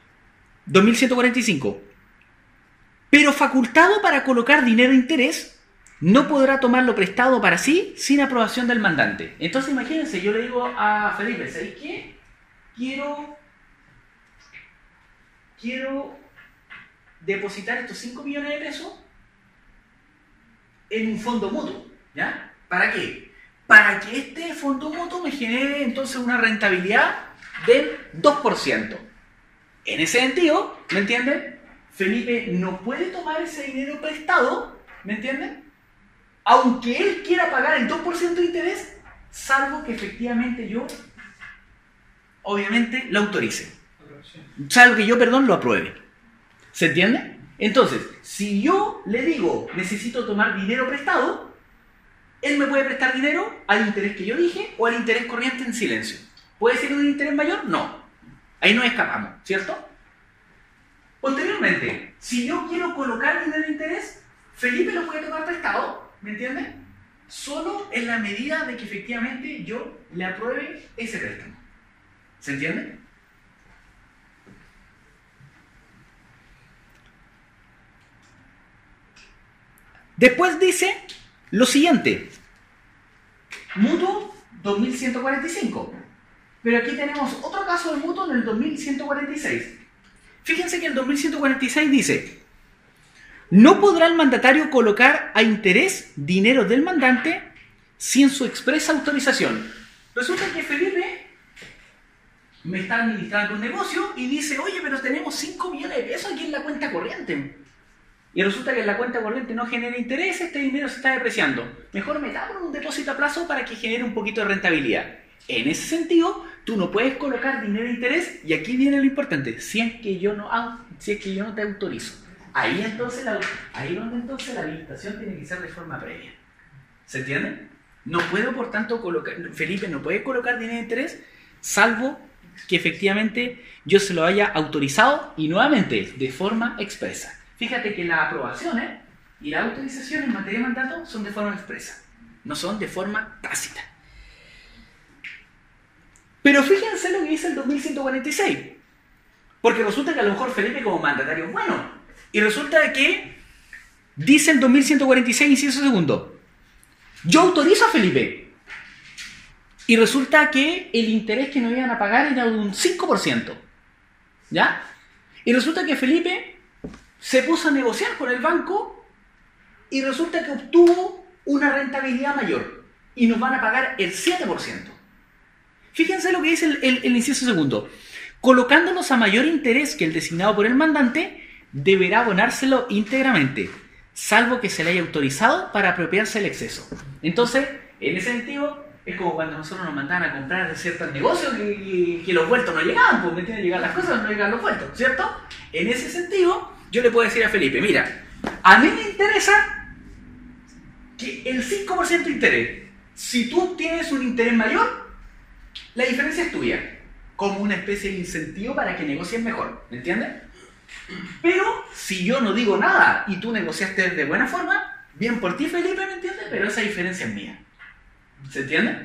2145, pero facultado para colocar dinero a interés, no podrá tomarlo prestado para sí sin aprobación del mandante. Entonces imagínense, yo le digo a Felipe, ¿sabéis qué? Quiero depositar estos 5 millones de pesos en un fondo mutuo, ¿ya? ¿Para qué? Para que este fondo mutuo me genere entonces una rentabilidad del 2%. En ese sentido, ¿me entienden? Felipe no puede tomar ese dinero prestado ¿me entienden? Aunque él quiera pagar el 2% de interés, salvo que efectivamente yo, obviamente, lo autorice. Salvo que yo, lo apruebe. ¿Se entiende? Entonces, si yo le digo, necesito tomar dinero prestado, él me puede prestar dinero al interés que yo dije o al interés corriente en silencio. ¿Puede ser un interés mayor? No. Ahí nos escapamos, ¿cierto? Posteriormente, si yo quiero colocar dinero de interés, Felipe lo puede tomar prestado, ¿me entiende? Solo en la medida de que efectivamente yo le apruebe ese préstamo. ¿Se entiende? Después dice lo siguiente. Mutuo 2145. Pero aquí tenemos otro caso de mutuo en el 2146. Fíjense que el 2146 dice: no podrá el mandatario colocar a interés dinero del mandante sin su expresa autorización. Resulta que Felipe me está administrando un negocio y dice: oye, pero tenemos 5 millones de pesos aquí en la cuenta corriente. Y resulta que en la cuenta corriente no genera interés, este dinero se está depreciando. Mejor metámoslo en un depósito a plazo para que genere un poquito de rentabilidad. En ese sentido, tú no puedes colocar dinero de interés, y aquí viene lo importante, si es que yo no te autorizo. Ahí donde entonces la habilitación tiene que ser de forma previa. ¿Se entiende? No puedo, por tanto, Felipe no puede colocar dinero de interés, salvo que efectivamente yo se lo haya autorizado, y nuevamente, de forma expresa. Fíjate que las aprobaciones y las autorizaciones en materia de mandato son de forma expresa, no son de forma tácita. Pero fíjense lo que dice el 2146, porque resulta que a lo mejor Felipe como mandatario es bueno, y resulta que dice el 2146, inciso segundo, yo autorizo a Felipe, y resulta que el interés que nos iban a pagar era de un 5%, ¿ya? Y resulta que Felipe se puso a negociar con el banco y resulta que obtuvo una rentabilidad mayor y nos van a pagar el 7%. Fíjense lo que dice el inciso segundo. Colocándolos a mayor interés que el designado por el mandante, deberá abonárselo íntegramente, salvo que se le haya autorizado para apropiarse el exceso. Entonces, en ese sentido, es como cuando nosotros nos mandaban a comprar ciertos negocios que los vueltos no llegaban, porque me tienen que llegar las cosas, no llegan los vueltos, ¿cierto? En ese sentido, yo le puedo decir a Felipe: mira, a mí me interesa que el 5% de interés, si tú tienes un interés mayor, la diferencia es tuya, como una especie de incentivo para que negocies mejor, ¿me entiendes? Pero si yo no digo nada y tú negociaste de buena forma, bien por ti, Felipe, ¿me entiendes? Pero esa diferencia es mía. ¿Se entiende?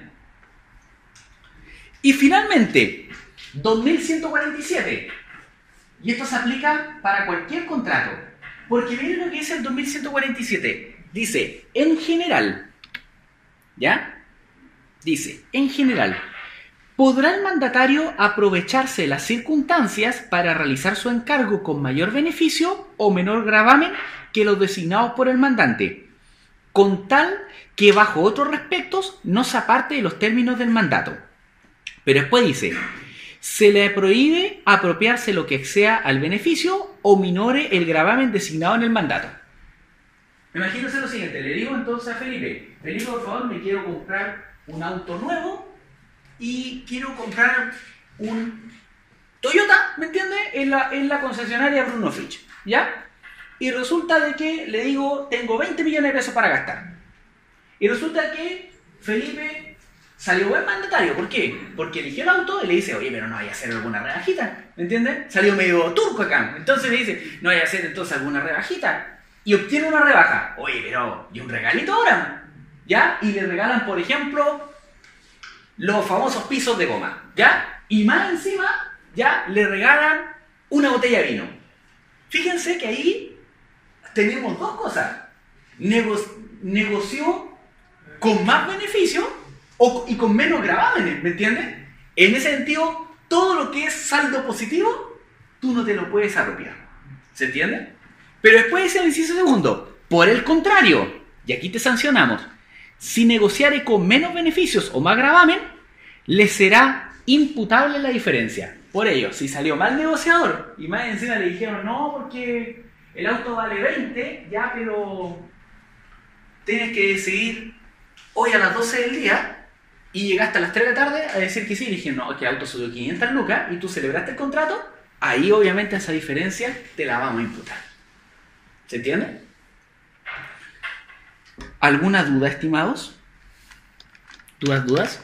Y finalmente, 2147. Y esto se aplica para cualquier contrato. Porque miren lo que dice el 2147. Dice, en general, ¿ya? Dice, en general, ¿podrá el mandatario aprovecharse de las circunstancias para realizar su encargo con mayor beneficio o menor gravamen que los designados por el mandante, con tal que bajo otros respectos no se aparte de los términos del mandato? Pero después dice, se le prohíbe apropiarse lo que exceda al beneficio o minore el gravamen designado en el mandato. Imagínense lo siguiente, le digo entonces a Felipe, por favor, me quiero comprar un auto nuevo y quiero comprar un Toyota, ¿me entiende? En la concesionaria Bruno Fritsch, ¿ya? Y resulta de que le digo, tengo 20 millones de pesos para gastar. Y resulta que Felipe salió buen mandatario. ¿Por qué? Porque eligió el auto y le dice, oye, pero no vaya a hacer alguna rebajita, ¿me entiendes? Salió medio turco acá. Entonces le dice, no vaya a hacer entonces alguna rebajita. Y obtiene una rebaja. Oye, pero, ¿y un regalito ahora? ¿Ya? Y le regalan, por ejemplo, los famosos pisos de goma, ¿ya? Y más encima, ya, le regalan una botella de vino. Fíjense que ahí tenemos dos cosas. Negoció con más beneficio y con menos gravámenes, ¿me entiendes? En ese sentido, todo lo que es saldo positivo, tú no te lo puedes apropiar. ¿Se entiende? Pero después dice el inciso segundo, por el contrario, y aquí te sancionamos, si negociare con menos beneficios o más gravamen, le será imputable la diferencia. Por ello, si salió mal negociador y más encima le dijeron, no, porque el auto vale 20, ya, pero tienes que decidir hoy a las 12 del día y llegaste a las 3 de la tarde a decir que sí. Y dije, no, es que el auto subió 500 lucas y tú celebraste el contrato, ahí obviamente esa diferencia te la vamos a imputar. ¿Se entiende? ¿Alguna duda, estimados? ¿Dudas?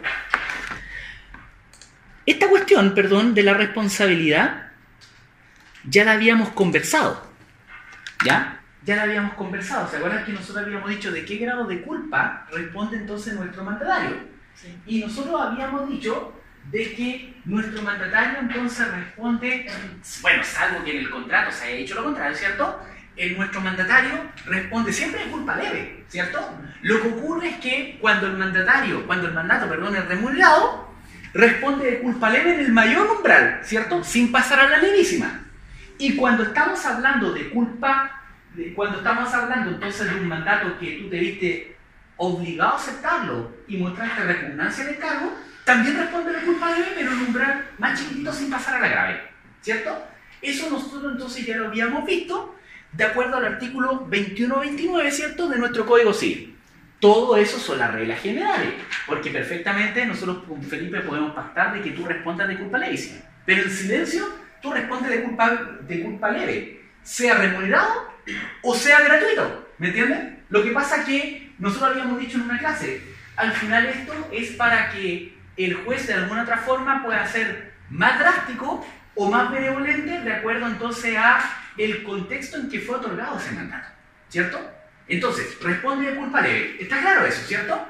Esta cuestión, de la responsabilidad, ya la habíamos conversado. ¿Ya? Ya la habíamos conversado. ¿Se acuerdan que nosotros habíamos dicho de qué grado de culpa responde entonces nuestro mandatario? Sí. Y nosotros habíamos dicho de que nuestro mandatario entonces responde, bueno, salvo que en el contrato se haya dicho lo contrario, ¿cierto? Nuestro mandatario responde siempre de culpa leve, ¿cierto? Lo que ocurre es que cuando el mandato es remunerado, responde de culpa leve en el mayor umbral, ¿cierto? Sin pasar a la levísima. Y cuando estamos hablando de culpa, cuando estamos hablando entonces de un mandato que tú te viste obligado a aceptarlo y mostraste repugnancia en el cargo, también responde de culpa leve, pero en un umbral más chiquitito sin pasar a la grave, ¿cierto? Eso nosotros entonces ya lo habíamos visto de acuerdo al artículo 21-29, ¿cierto?, de nuestro Código Civil. Todo eso son las reglas generales, porque perfectamente nosotros con Felipe podemos pactar de que tú respondas de culpa levísima, pero en silencio tú respondes de culpa leve, sea remunerado o sea gratuito, ¿me entiendes? Lo que pasa es que nosotros habíamos dicho en una clase, al final esto es para que el juez de alguna otra forma pueda ser más drástico o más benevolente de acuerdo entonces a el contexto en que fue otorgado ese mandato, ¿cierto? Entonces, responde de culpa leve. ¿Está claro eso, cierto?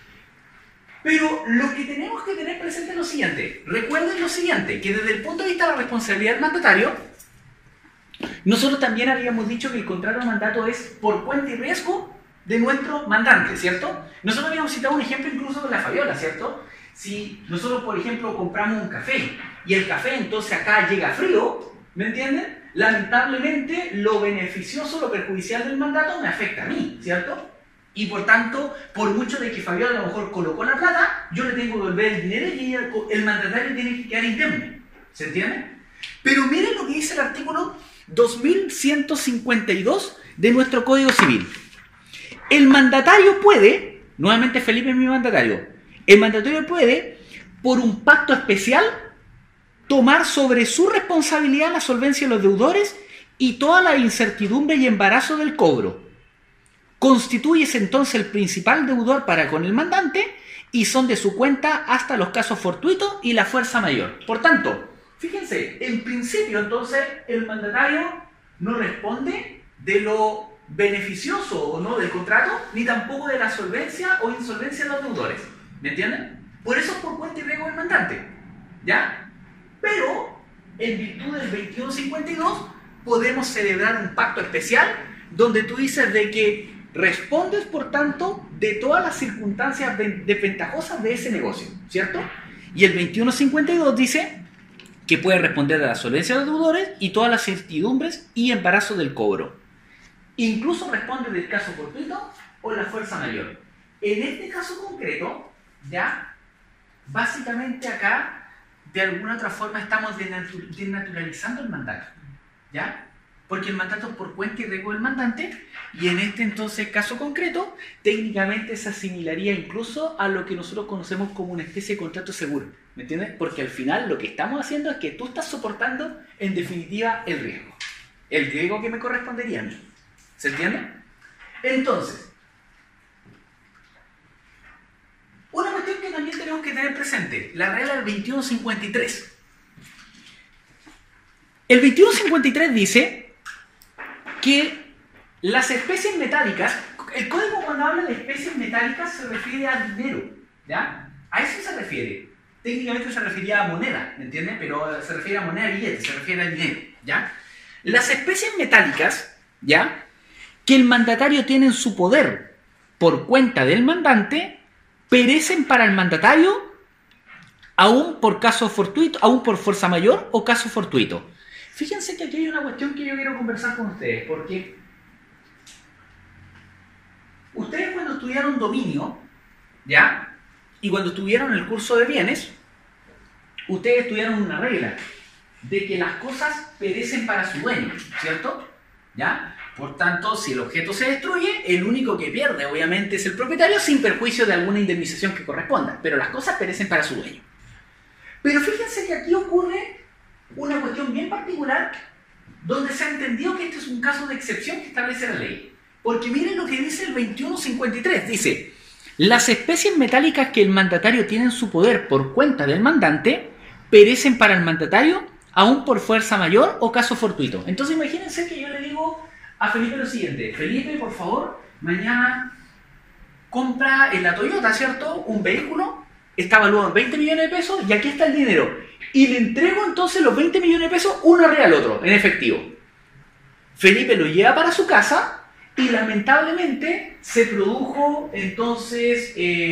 Pero lo que tenemos que tener presente es lo siguiente. Recuerden lo siguiente, que desde el punto de vista de la responsabilidad del mandatario, nosotros también habíamos dicho que el contrato de mandato es por cuenta y riesgo de nuestro mandante, ¿cierto? Nosotros habíamos citado un ejemplo incluso de la Fabiola, ¿cierto? Si nosotros, por ejemplo, compramos un café y el café entonces acá llega frío, ¿me entienden? Lamentablemente, lo beneficioso, lo perjudicial del mandato me afecta a mí, ¿cierto? Y por tanto, por mucho de que Fabiola a lo mejor colocó la plata, yo le tengo que devolver el dinero y el mandatario tiene que quedar indemne. ¿Se entiende? Pero miren lo que dice el artículo 2152 de nuestro Código Civil. El mandatario puede, nuevamente Felipe es mi mandatario, el mandatario puede, por un pacto especial, tomar sobre su responsabilidad la solvencia de los deudores y toda la incertidumbre y embarazo del cobro. Constitúyese entonces el principal deudor para con el mandante y son de su cuenta hasta los casos fortuitos y la fuerza mayor. Por tanto, fíjense, en principio entonces el mandatario no responde de lo beneficioso o no del contrato, ni tampoco de la solvencia o insolvencia de los deudores. ¿Me entienden? Por eso es por cuenta y riesgo del mandante. ¿Ya? Pero, en virtud del 2152, podemos celebrar un pacto especial donde tú dices de que respondes, por tanto, de todas las circunstancias desventajosas de ese negocio, ¿cierto? Y el 2152 dice que puede responder de la solvencia de los deudores y todas las incertidumbres y embarazo del cobro. Incluso responde del caso fortuito o la fuerza mayor. En este caso concreto, ya, básicamente acá, de alguna otra forma estamos desnaturalizando el mandato, ¿ya? Porque el mandato es por cuenta y riesgo del mandante, y en este entonces caso concreto, técnicamente se asimilaría incluso a lo que nosotros conocemos como una especie de contrato seguro, ¿me entiendes? Porque al final lo que estamos haciendo es que tú estás soportando, en definitiva, el riesgo que me correspondería a mí, ¿se entiende? Entonces, una cuestión que también tenemos que tener presente, la regla del 2153. El 2153 dice que las especies metálicas, el código cuando habla de especies metálicas se refiere a dinero, ¿ya? A eso se refiere. Técnicamente se refería a moneda, ¿me entiendes? Pero se refiere a moneda y billete, se refiere a dinero, ¿ya? Las especies metálicas, ¿ya?, que el mandatario tiene en su poder por cuenta del mandante, perecen para el mandatario aún por caso fortuito, aún por fuerza mayor o caso fortuito. Fíjense que aquí hay una cuestión que yo quiero conversar con ustedes, porque ustedes cuando estudiaron dominio, ¿ya?, y cuando estuvieron el curso de bienes, ustedes estudiaron una regla de que las cosas perecen para su dueño, ¿cierto? ¿Ya? Por tanto, si el objeto se destruye, el único que pierde, obviamente, es el propietario, sin perjuicio de alguna indemnización que corresponda. Pero las cosas perecen para su dueño. Pero fíjense que aquí ocurre una cuestión bien particular, donde se ha entendido que este es un caso de excepción que establece la ley. Porque miren lo que dice el 2153. Dice, las especies metálicas que el mandatario tiene en su poder por cuenta del mandante perecen para el mandatario aún por fuerza mayor o caso fortuito. Entonces imagínense que yo le digo a Felipe lo siguiente: Felipe, por favor, mañana compra en la Toyota, ¿cierto?, un vehículo, está evaluado en 20 millones de pesos y aquí está el dinero. Y le entrego entonces los 20 millones de pesos uno arriba al otro, en efectivo. Felipe lo lleva para su casa y lamentablemente se produjo entonces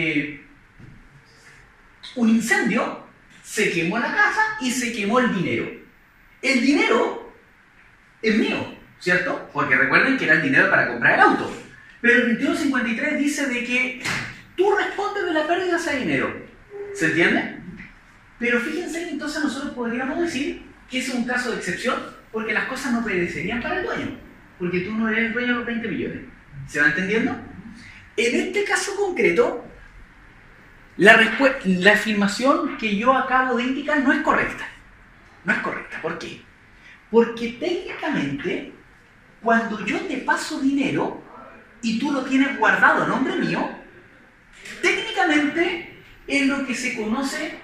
un incendio, se quemó la casa y se quemó el dinero. El dinero es mío, ¿cierto? Porque recuerden que era el dinero para comprar el auto. Pero el 2153 dice de que tú respondes de la pérdida de ese dinero. ¿Se entiende? Pero fíjense que entonces nosotros podríamos decir que es un caso de excepción porque las cosas no perecerían para el dueño. Porque tú no eres el dueño de los 20 millones. ¿Se va entendiendo? En este caso concreto, la afirmación que yo acabo de indicar no es correcta. No es correcta. ¿Por qué? Porque técnicamente, cuando yo te paso dinero y tú lo tienes guardado a nombre mío, técnicamente es lo que se conoce,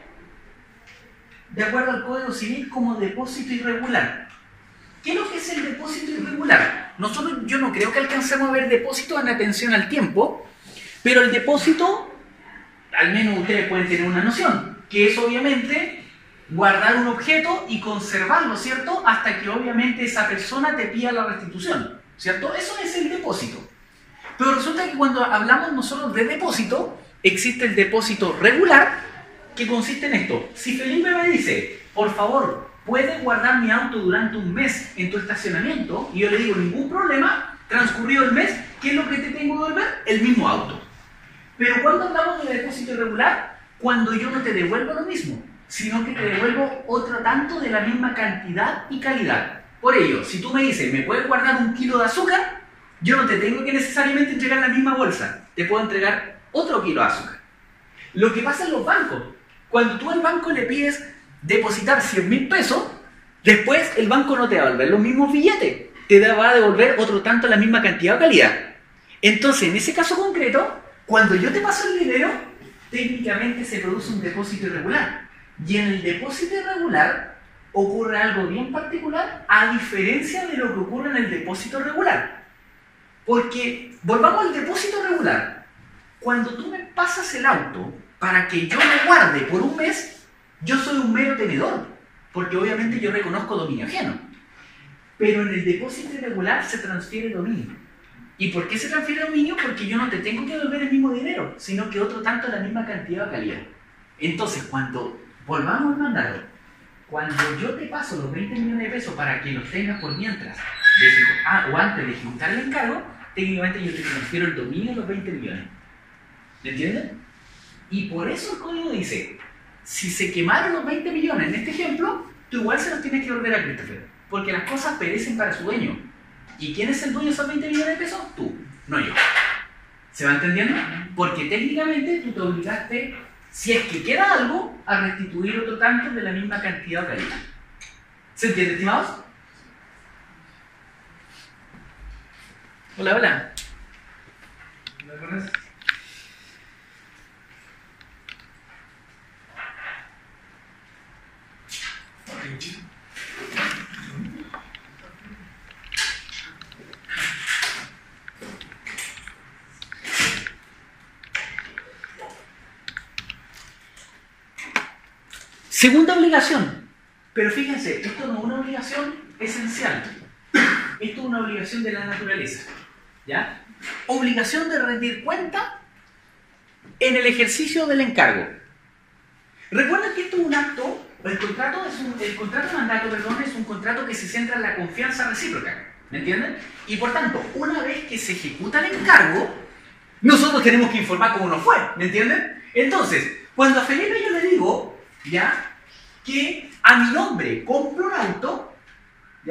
de acuerdo al Código Civil, como depósito irregular. ¿Qué es lo que es el depósito irregular? Yo no creo que alcancemos a ver depósito en atención al tiempo, pero el depósito, al menos ustedes pueden tener una noción, que es obviamente guardar un objeto y conservarlo, ¿cierto?, hasta que obviamente esa persona te pida la restitución, ¿cierto? Eso es el depósito. Pero resulta que cuando hablamos nosotros de depósito, existe el depósito regular, que consiste en esto. Si Felipe me dice, por favor, ¿puedes guardar mi auto durante un mes en tu estacionamiento? Y yo le digo, ningún problema, transcurrido el mes, ¿qué es lo que te tengo que devolver? El mismo auto. Pero cuando hablamos de depósito irregular, cuando yo no te devuelvo lo mismo, sino que te devuelvo otro tanto de la misma cantidad y calidad. Por ello, si tú me dices, ¿me puedes guardar 1 kilo de azúcar? Yo no te tengo que necesariamente entregar la misma bolsa, te puedo entregar otro kilo de azúcar. Lo que pasa en los bancos, cuando tú al banco le pides depositar 100.000 pesos, después el banco no te va a devolver los mismos billetes, te va a devolver otro tanto la misma cantidad o calidad. Entonces, en ese caso concreto, cuando yo te paso el dinero, técnicamente se produce un depósito irregular. Y en el depósito irregular ocurre algo bien particular, a diferencia de lo que ocurre en el depósito regular. Porque, volvamos al depósito regular. Cuando tú me pasas el auto para que yo lo guarde por un mes, yo soy un mero tenedor, porque obviamente yo reconozco dominio ajeno. Pero en el depósito irregular se transfiere dominio. ¿Y por qué se transfiere dominio? Porque yo no te tengo que devolver el mismo dinero, sino que otro tanto la misma cantidad o calidad. Entonces, cuando volvamos al mandato, cuando yo te paso los 20 millones de pesos para que los tengas por mientras, o antes de ejecutar el encargo, técnicamente yo te transfiero el dominio de los 20 millones. ¿Me entienden? Y por eso el código dice, si se quemaron los 20 millones en este ejemplo, tú igual se los tienes que volver a Christopher, porque las cosas perecen para su dueño. ¿Y quién es el dueño de esos 20 millones de pesos? Tú, no yo. ¿Se va entendiendo? Porque técnicamente tú te obligaste, si es que queda algo, a restituir otro tanto de la misma cantidad o calidad. ¿Se entiende, estimados? Hola, hola. Buenas. Segunda obligación. Pero fíjense, esto no es una obligación esencial. Esto es una obligación de la naturaleza. ¿Ya? Obligación de rendir cuenta en el ejercicio del encargo. Recuerden que esto es un acto, el contrato de mandato, perdón, es un contrato que se centra en la confianza recíproca. ¿Me entienden? Y por tanto, una vez que se ejecuta el encargo, nosotros tenemos que informar cómo nos fue. ¿Me entienden? Entonces, cuando a Felipe yo le digo, ¿ya?, que a mi nombre compro un auto, ¿ya?,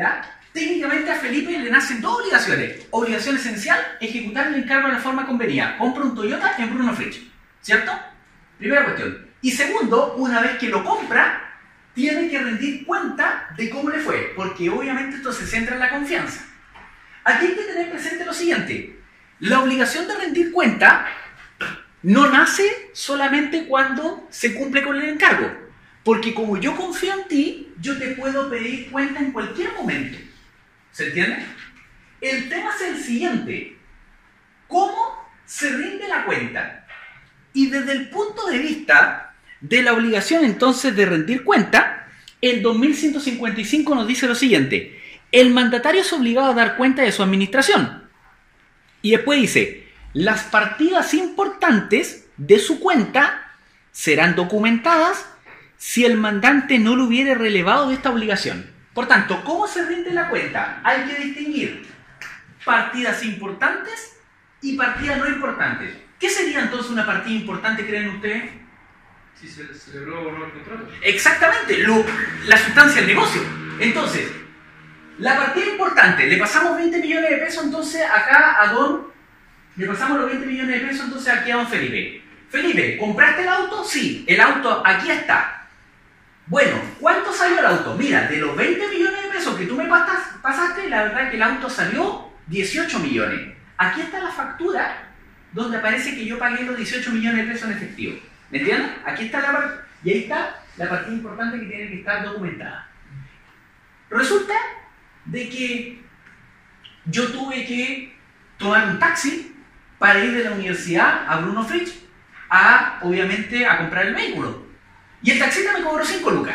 técnicamente a Felipe le nacen dos obligaciones. Obligación esencial, ejecutar el encargo de la forma convenida. Compra un Toyota en Bruno Fritsch, ¿cierto? Primera cuestión. Y segundo, una vez que lo compra, tiene que rendir cuenta de cómo le fue, porque obviamente esto se centra en la confianza. Aquí hay que tener presente lo siguiente. La obligación de rendir cuenta no nace solamente cuando se cumple con el encargo, porque como yo confío en ti, yo te puedo pedir cuenta en cualquier momento. ¿Se entiende? El tema es el siguiente. ¿Cómo se rinde la cuenta? Y desde el punto de vista de la obligación entonces de rendir cuenta, el 2155 nos dice lo siguiente: el mandatario es obligado a dar cuenta de su administración. Y después dice: las partidas importantes de su cuenta serán documentadas si el mandante no lo hubiere relevado de esta obligación. Por tanto, ¿cómo se rinde la cuenta? Hay que distinguir partidas importantes y partidas no importantes. ¿Qué sería entonces una partida importante, creen ustedes? Si se celebró o no el contrato. Exactamente, la sustancia del negocio. Entonces, la partida importante, le pasamos 20 millones de pesos entonces acá a Don, le pasamos los 20 millones de pesos entonces aquí a Don Felipe. Felipe, ¿compraste el auto? Sí, el auto aquí está. Bueno, ¿cuánto salió el auto? Mira, de los 20 millones de pesos que tú me pasaste, la verdad es que el auto salió 18 millones. Aquí está la factura donde aparece que yo pagué los 18 millones de pesos en efectivo. ¿Me entienden? Aquí está la parte, y ahí está la partida importante que tiene que estar documentada. Resulta de que yo tuve que tomar un taxi para ir de la universidad a Bruno Fritsch obviamente, a comprar el vehículo. Y el taxista me cobró 5 lucas.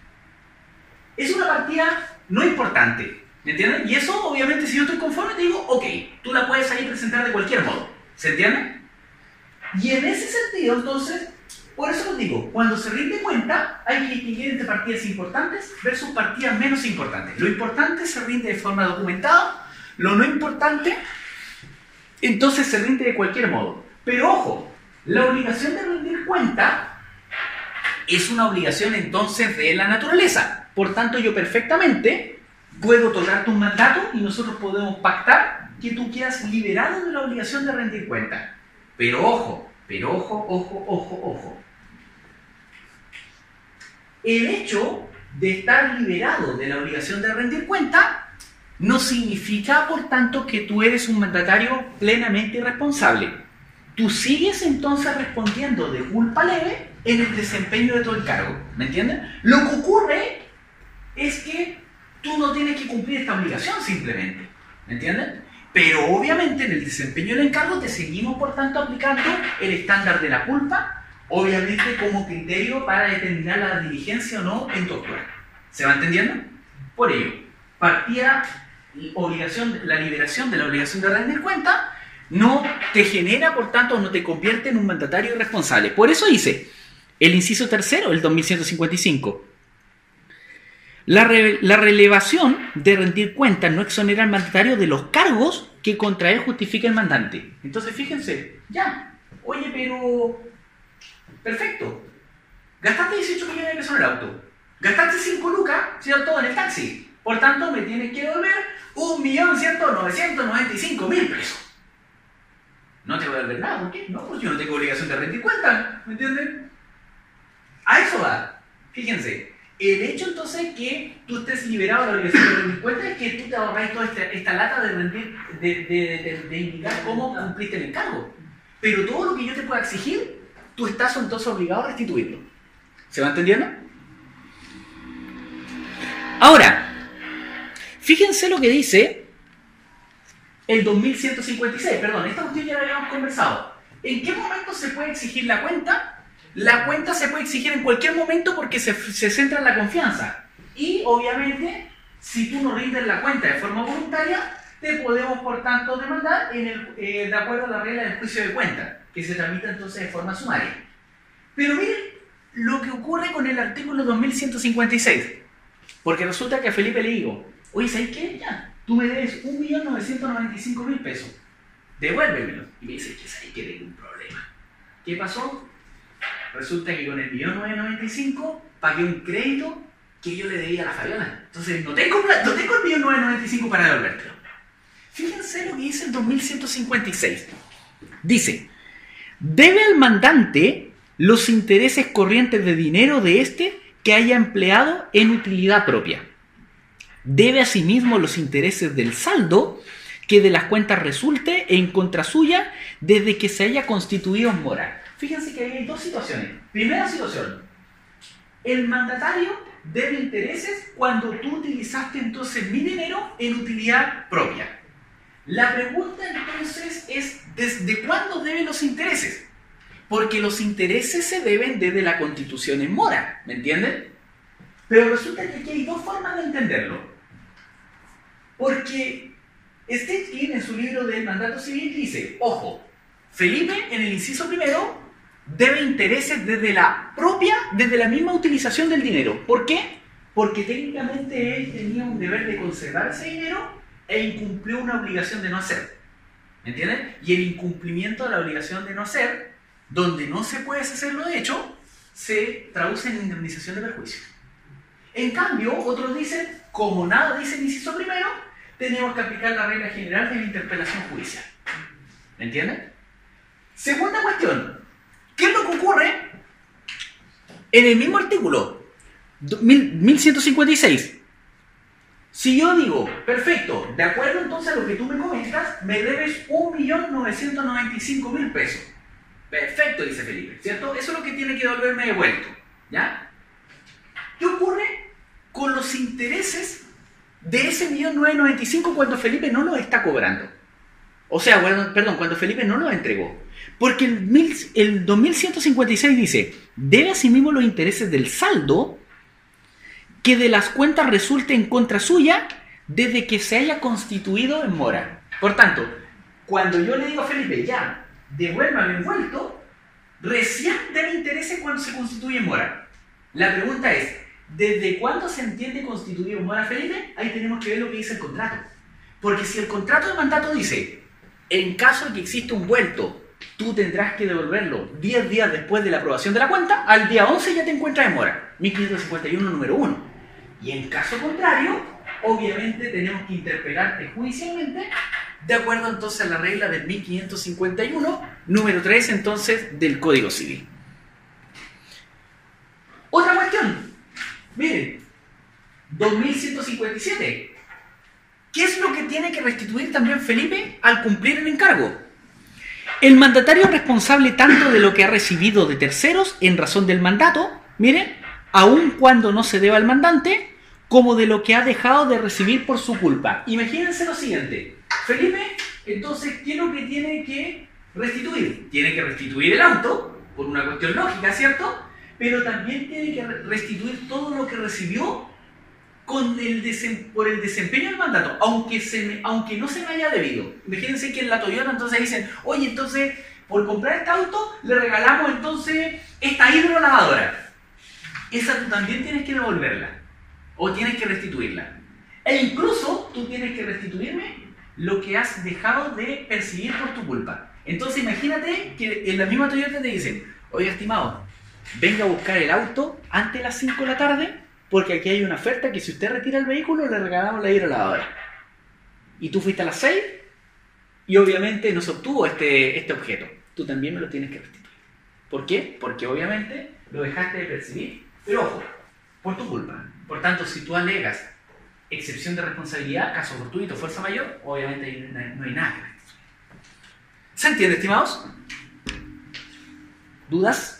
Es una partida no importante, ¿me entienden? Y eso, obviamente, si yo estoy conforme, te digo, ok, tú la puedes ahí presentar de cualquier modo. ¿Se entiende? Y en ese sentido, entonces, por eso les digo, cuando se rinde cuenta, hay que distinguir entre partidas importantes versus partidas menos importantes. Lo importante se rinde de forma documentada, lo no importante, entonces se rinde de cualquier modo. Pero ojo, la obligación de rendir cuenta es una obligación entonces de la naturaleza. Por tanto, yo perfectamente puedo otorgarte un mandato y nosotros podemos pactar que tú quedas liberado de la obligación de rendir cuenta. Pero ojo, ojo. El hecho de estar liberado de la obligación de rendir cuenta no significa, por tanto, que tú eres un mandatario plenamente irresponsable. Tú sigues entonces respondiendo de culpa leve en el desempeño de todo el cargo. ¿Me entienden? Lo que ocurre es que tú no tienes que cumplir esta obligación simplemente. ¿Me entienden? Pero obviamente en el desempeño del encargo te seguimos, por tanto, aplicando el estándar de la culpa, obviamente como criterio para determinar la diligencia o no en tu actuar. ¿Se va entendiendo? Por ello, la liberación de la obligación de rendir cuenta no te genera, por tanto, no te convierte en un mandatario irresponsable. Por eso dice el inciso tercero, el 2155. La relevación de rendir cuentas no exonera al mandatario de los cargos que contra él justifica el mandante. Entonces, fíjense, ya, oye, pero perfecto, gastaste 18 millones de pesos en el auto, gastaste 5 lucas, ¿cierto?, en el taxi, por tanto, me tienes que devolver 1.995.000 pesos. No te voy a devolver nada, ¿por qué? No, pues yo no tengo obligación de rendir cuentas, ¿me entienden? A eso va, fíjense. El hecho entonces que tú estés liberado de la obligación de rendir cuentas es que tú te ahorras toda esta lata de rendir, de indicar cómo cumpliste el encargo. Pero todo lo que yo te pueda exigir, tú estás entonces obligado a restituirlo. ¿Se va entendiendo? Ahora, fíjense lo que dice el 2156, perdón, esta cuestión ya la habíamos conversado. ¿En qué momento se puede exigir la cuenta? La cuenta se puede exigir en cualquier momento porque se centra en la confianza. Y obviamente, si tú no rindes la cuenta de forma voluntaria, te podemos, por tanto, demandar de acuerdo a la regla del juicio de cuenta, que se tramita entonces de forma sumaria. Pero miren lo que ocurre con el artículo 2156. Porque resulta que a Felipe le digo, oye, ¿sabes qué? Ya, tú me debes 1.995.000 pesos. Devuélvemelo. Y me dice, que ¿sabes qué? Tengo un problema. ¿Qué pasó? Resulta que con el 1.995 pagué un crédito que yo le debía a la Fabiola. Entonces no tengo el millón 995 para devolvértelo. Fíjense lo que dice el 2156. Dice, debe al mandante los intereses corrientes de dinero de éste que haya empleado en utilidad propia. Debe asimismo los intereses del saldo que de las cuentas resulte en contra suya desde que se haya constituido en mora. Fíjense que hay dos situaciones. Primera situación, el mandatario debe intereses cuando tú utilizaste entonces mi dinero en utilidad propia. La pregunta entonces es, ¿desde cuándo deben los intereses? Porque los intereses se deben desde la constitución en mora, ¿me entienden? Pero resulta que aquí hay dos formas de entenderlo. Porque Stetkin en su libro del mandato civil dice, ojo, Felipe en el inciso primero debe intereses desde la misma utilización del dinero. ¿Por qué? Porque técnicamente él tenía un deber de conservar ese dinero e incumplió una obligación de no hacer. ¿Me entienden? Y el incumplimiento de la obligación de no hacer, donde no se puede hacerlo de hecho, se traduce en indemnización de perjuicio. En cambio, otros dicen, como nada dice el inciso primero, tenemos que aplicar la regla general de la interpelación judicial. ¿Me entienden? Segunda cuestión. ¿Qué es lo que ocurre en el mismo artículo 1156? Si yo digo, perfecto, de acuerdo entonces a lo que tú me comentas, me debes 1.995.000 pesos. Perfecto, dice Felipe, ¿cierto? Eso es lo que tiene que devolverme devuelto, ¿ya? ¿Qué ocurre con los intereses de ese 1.995.000 cuando Felipe no lo está cobrando? O sea, perdón, cuando Felipe no lo entregó. Porque el 2156 dice, debe asimismo los intereses del saldo que de las cuentas resulte en contra suya desde que se haya constituido en mora. Por tanto, cuando yo le digo a Felipe, ya, devuélvame envuelto, recién debe intereses cuando se constituye en mora. La pregunta es, ¿desde cuándo se entiende constituido en mora, Felipe? Ahí tenemos que ver lo que dice el contrato. Porque si el contrato de mandato dice, en caso de que exista un vuelto, tú tendrás que devolverlo 10 días después de la aprobación de la cuenta, al día 11 ya te encuentras en mora. 1551, número 1. Y en caso contrario, obviamente tenemos que interpelarte judicialmente de acuerdo entonces a la regla del 1551, número 3 entonces del Código Civil. Otra cuestión. Miren, 2157. ¿Qué es lo que tiene que restituir también Felipe al cumplir el encargo? El mandatario es responsable tanto de lo que ha recibido de terceros en razón del mandato, miren, aun cuando no se deba al mandante, como de lo que ha dejado de recibir por su culpa. Imagínense lo siguiente. Felipe, entonces, ¿qué es lo que tiene que restituir? Tiene que restituir el auto, por una cuestión lógica, ¿cierto? Pero también tiene que restituir todo lo que recibió por el desempeño del mandato, aunque no se me haya debido. Imagínense que en la Toyota entonces dicen, oye, entonces, por comprar este auto, le regalamos entonces esta hidrolavadora. Esa tú también tienes que devolverla, o tienes que restituirla. E incluso tú tienes que restituirme lo que has dejado de percibir por tu culpa. Entonces imagínate que en la misma Toyota te dicen, oye, estimado, venga a buscar el auto antes de las 5 de la tarde, porque aquí hay una oferta que si usted retira el vehículo, le regalamos la hidrolavadora. Y tú fuiste a las 6 y obviamente no se obtuvo este objeto. Tú también me lo tienes que restituir. ¿Por qué? Porque obviamente lo dejaste de percibir, pero ojo, por tu culpa. Por tanto, si tú alegas excepción de responsabilidad, caso fortuito, fuerza mayor, obviamente no hay nada que restituir. ¿Se entiende, estimados? ¿Dudas?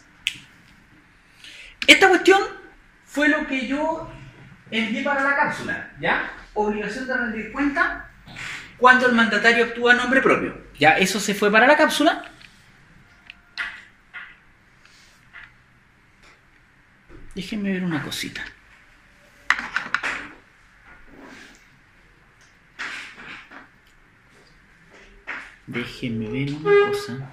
Esta cuestión fue lo que yo envié para la cápsula, ¿ya? Obligación de rendir cuenta cuando el mandatario actúa a nombre propio. Ya, eso se fue para la cápsula. Déjenme ver una cosita. Déjenme ver una cosa.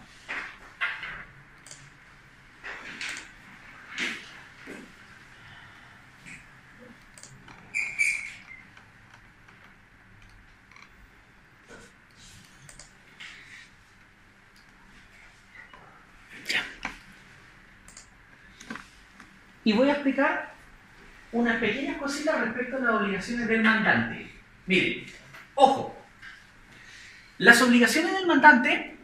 Y voy a explicar unas pequeñas cositas respecto a las obligaciones del mandante. Miren, ojo, las obligaciones del mandante,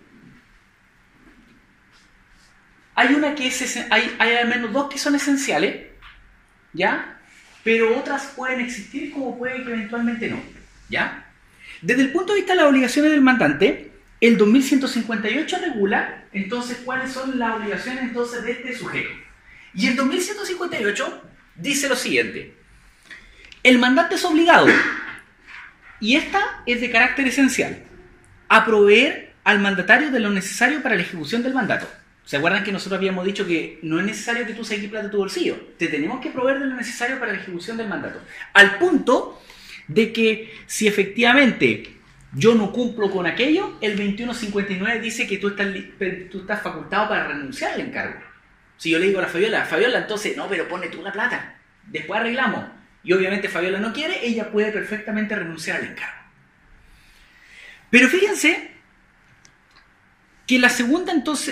hay al menos dos que son esenciales, ¿ya? Pero otras pueden existir como puede que eventualmente no, ¿ya? Desde el punto de vista de las obligaciones del mandante, el 2158 regula entonces cuáles son las obligaciones entonces de este sujeto. Y el 2158 dice lo siguiente: el mandante es obligado, y esta es de carácter esencial, a proveer al mandatario de lo necesario para la ejecución del mandato. ¿Se acuerdan que nosotros habíamos dicho que no es necesario que tú saques plata de tu bolsillo? Te tenemos que proveer de lo necesario para la ejecución del mandato. Al punto de que si efectivamente yo no cumplo con aquello, el 2159 dice que tú estás facultado para renunciar al encargo. Si yo le digo a la Fabiola, entonces, no, pero pone tú la plata, después arreglamos. Y obviamente Fabiola no quiere, ella puede perfectamente renunciar al encargo. Pero fíjense que la segunda entonces,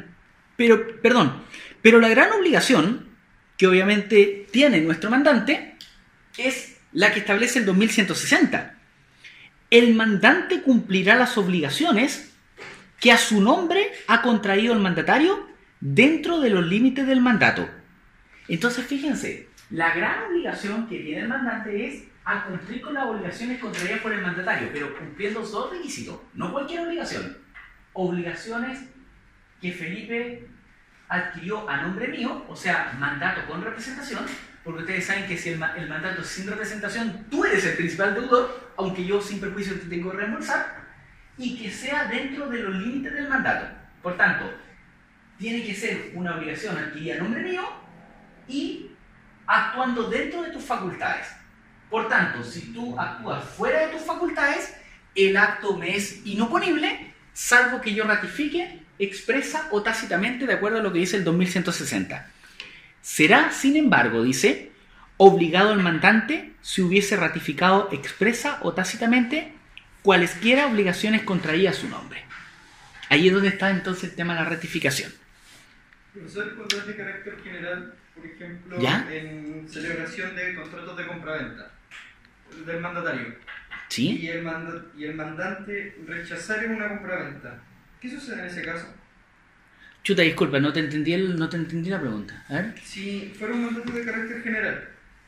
pero la gran obligación que obviamente tiene nuestro mandante es la que establece el 2160. El mandante cumplirá las obligaciones que a su nombre ha contraído el mandatario dentro de los límites del mandato. Entonces, fíjense, la gran obligación que tiene el mandante es a cumplir con las obligaciones contraídas por el mandatario, pero cumpliendo dos requisitos, no cualquier obligación. Obligaciones que Felipe adquirió a nombre mío, o sea, mandato con representación, porque ustedes saben que si el mandato es sin representación, tú eres el principal deudor, aunque yo sin perjuicio te tengo que reembolsar, y que sea dentro de los límites del mandato. Por tanto, tiene que ser una obligación adquirida a nombre mío y actuando dentro de tus facultades. Por tanto, si tú actúas fuera de tus facultades, el acto me es inoponible, salvo que yo ratifique expresa o tácitamente de acuerdo a lo que dice el 2160. Será, sin embargo, dice, obligado el mandante si hubiese ratificado expresa o tácitamente cualesquiera obligaciones contraídas a su nombre. Ahí es donde está entonces el tema de la ratificación. Profesor, cuando es de carácter general, por ejemplo, ¿ya? En celebración de contratos de compraventa del mandatario, ¿sí? y el mandante rechazara una compraventa, ¿qué sucede en ese caso? Chuta, disculpa, no te entendí la pregunta. A ver. Si fuera un mandato de carácter general,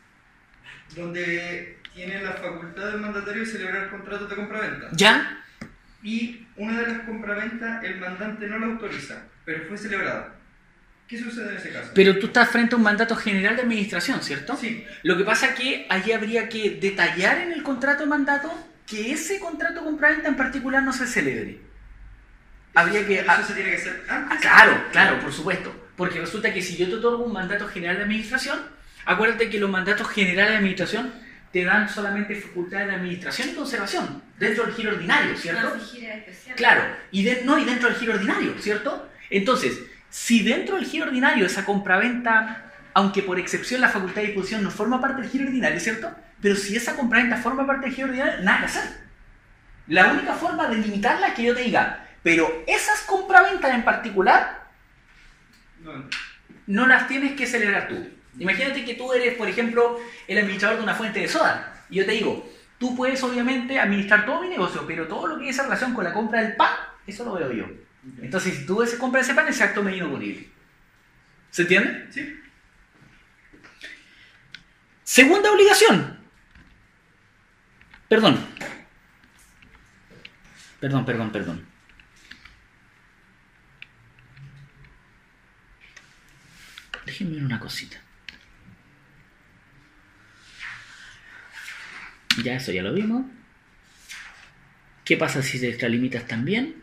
donde tiene la facultad del mandatario de celebrar contratos de compraventa, ¿ya? y una de las compraventas el mandante no la autoriza, pero fue celebrada, ¿qué sucede en ese caso? Pero tú estás frente a un mandato general de administración, ¿cierto? Sí. Lo que pasa es que allí habría que detallar en el contrato de mandato que ese contrato de compraventa en particular no se celebre. Habría que... ¿Eso se tiene que hacer antes? Claro, por supuesto. Porque resulta que si yo te otorgo un mandato general de administración, acuérdate que los mandatos generales de administración te dan solamente facultades de administración y conservación, dentro del giro ordinario, ¿cierto? Claro, y dentro del giro ordinario, ¿cierto? Entonces, si dentro del giro ordinario esa compraventa, aunque por excepción la facultad de disposición no forma parte del giro ordinario, ¿cierto? Pero si esa compraventa forma parte del giro ordinario, nada que hacer. La única forma de limitarla es que yo te diga, pero esas compraventas en particular no las tienes que celebrar tú. Imagínate que tú eres, por ejemplo, el administrador de una fuente de soda. Y yo te digo, tú puedes obviamente administrar todo mi negocio, pero todo lo que es en relación con la compra del pan, eso lo veo yo. Entonces, si tú compras ese pan, ese acto me es inoponible. ¿Se entiende? Sí. Segunda obligación. Perdón. Déjenme ver una cosita. Ya, eso ya lo vimos. ¿Qué pasa si te extralimitas también?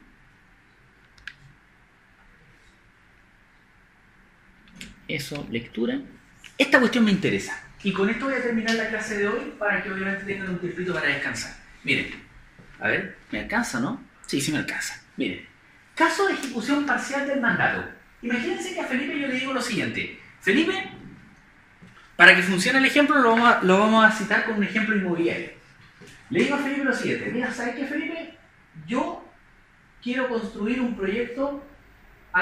Eso, lectura. Esta cuestión me interesa. Y con esto voy a terminar la clase de hoy para que obviamente tengan un tiempito para descansar. Miren, a ver, ¿me alcanza, no? Sí, sí me alcanza. Miren, caso de ejecución parcial del mandato. Imagínense que a Felipe yo le digo lo siguiente. Felipe, para que funcione el ejemplo, lo vamos a citar con un ejemplo inmobiliario. Le digo a Felipe lo siguiente. Mira, ¿sabes qué, Felipe? Yo quiero construir un proyecto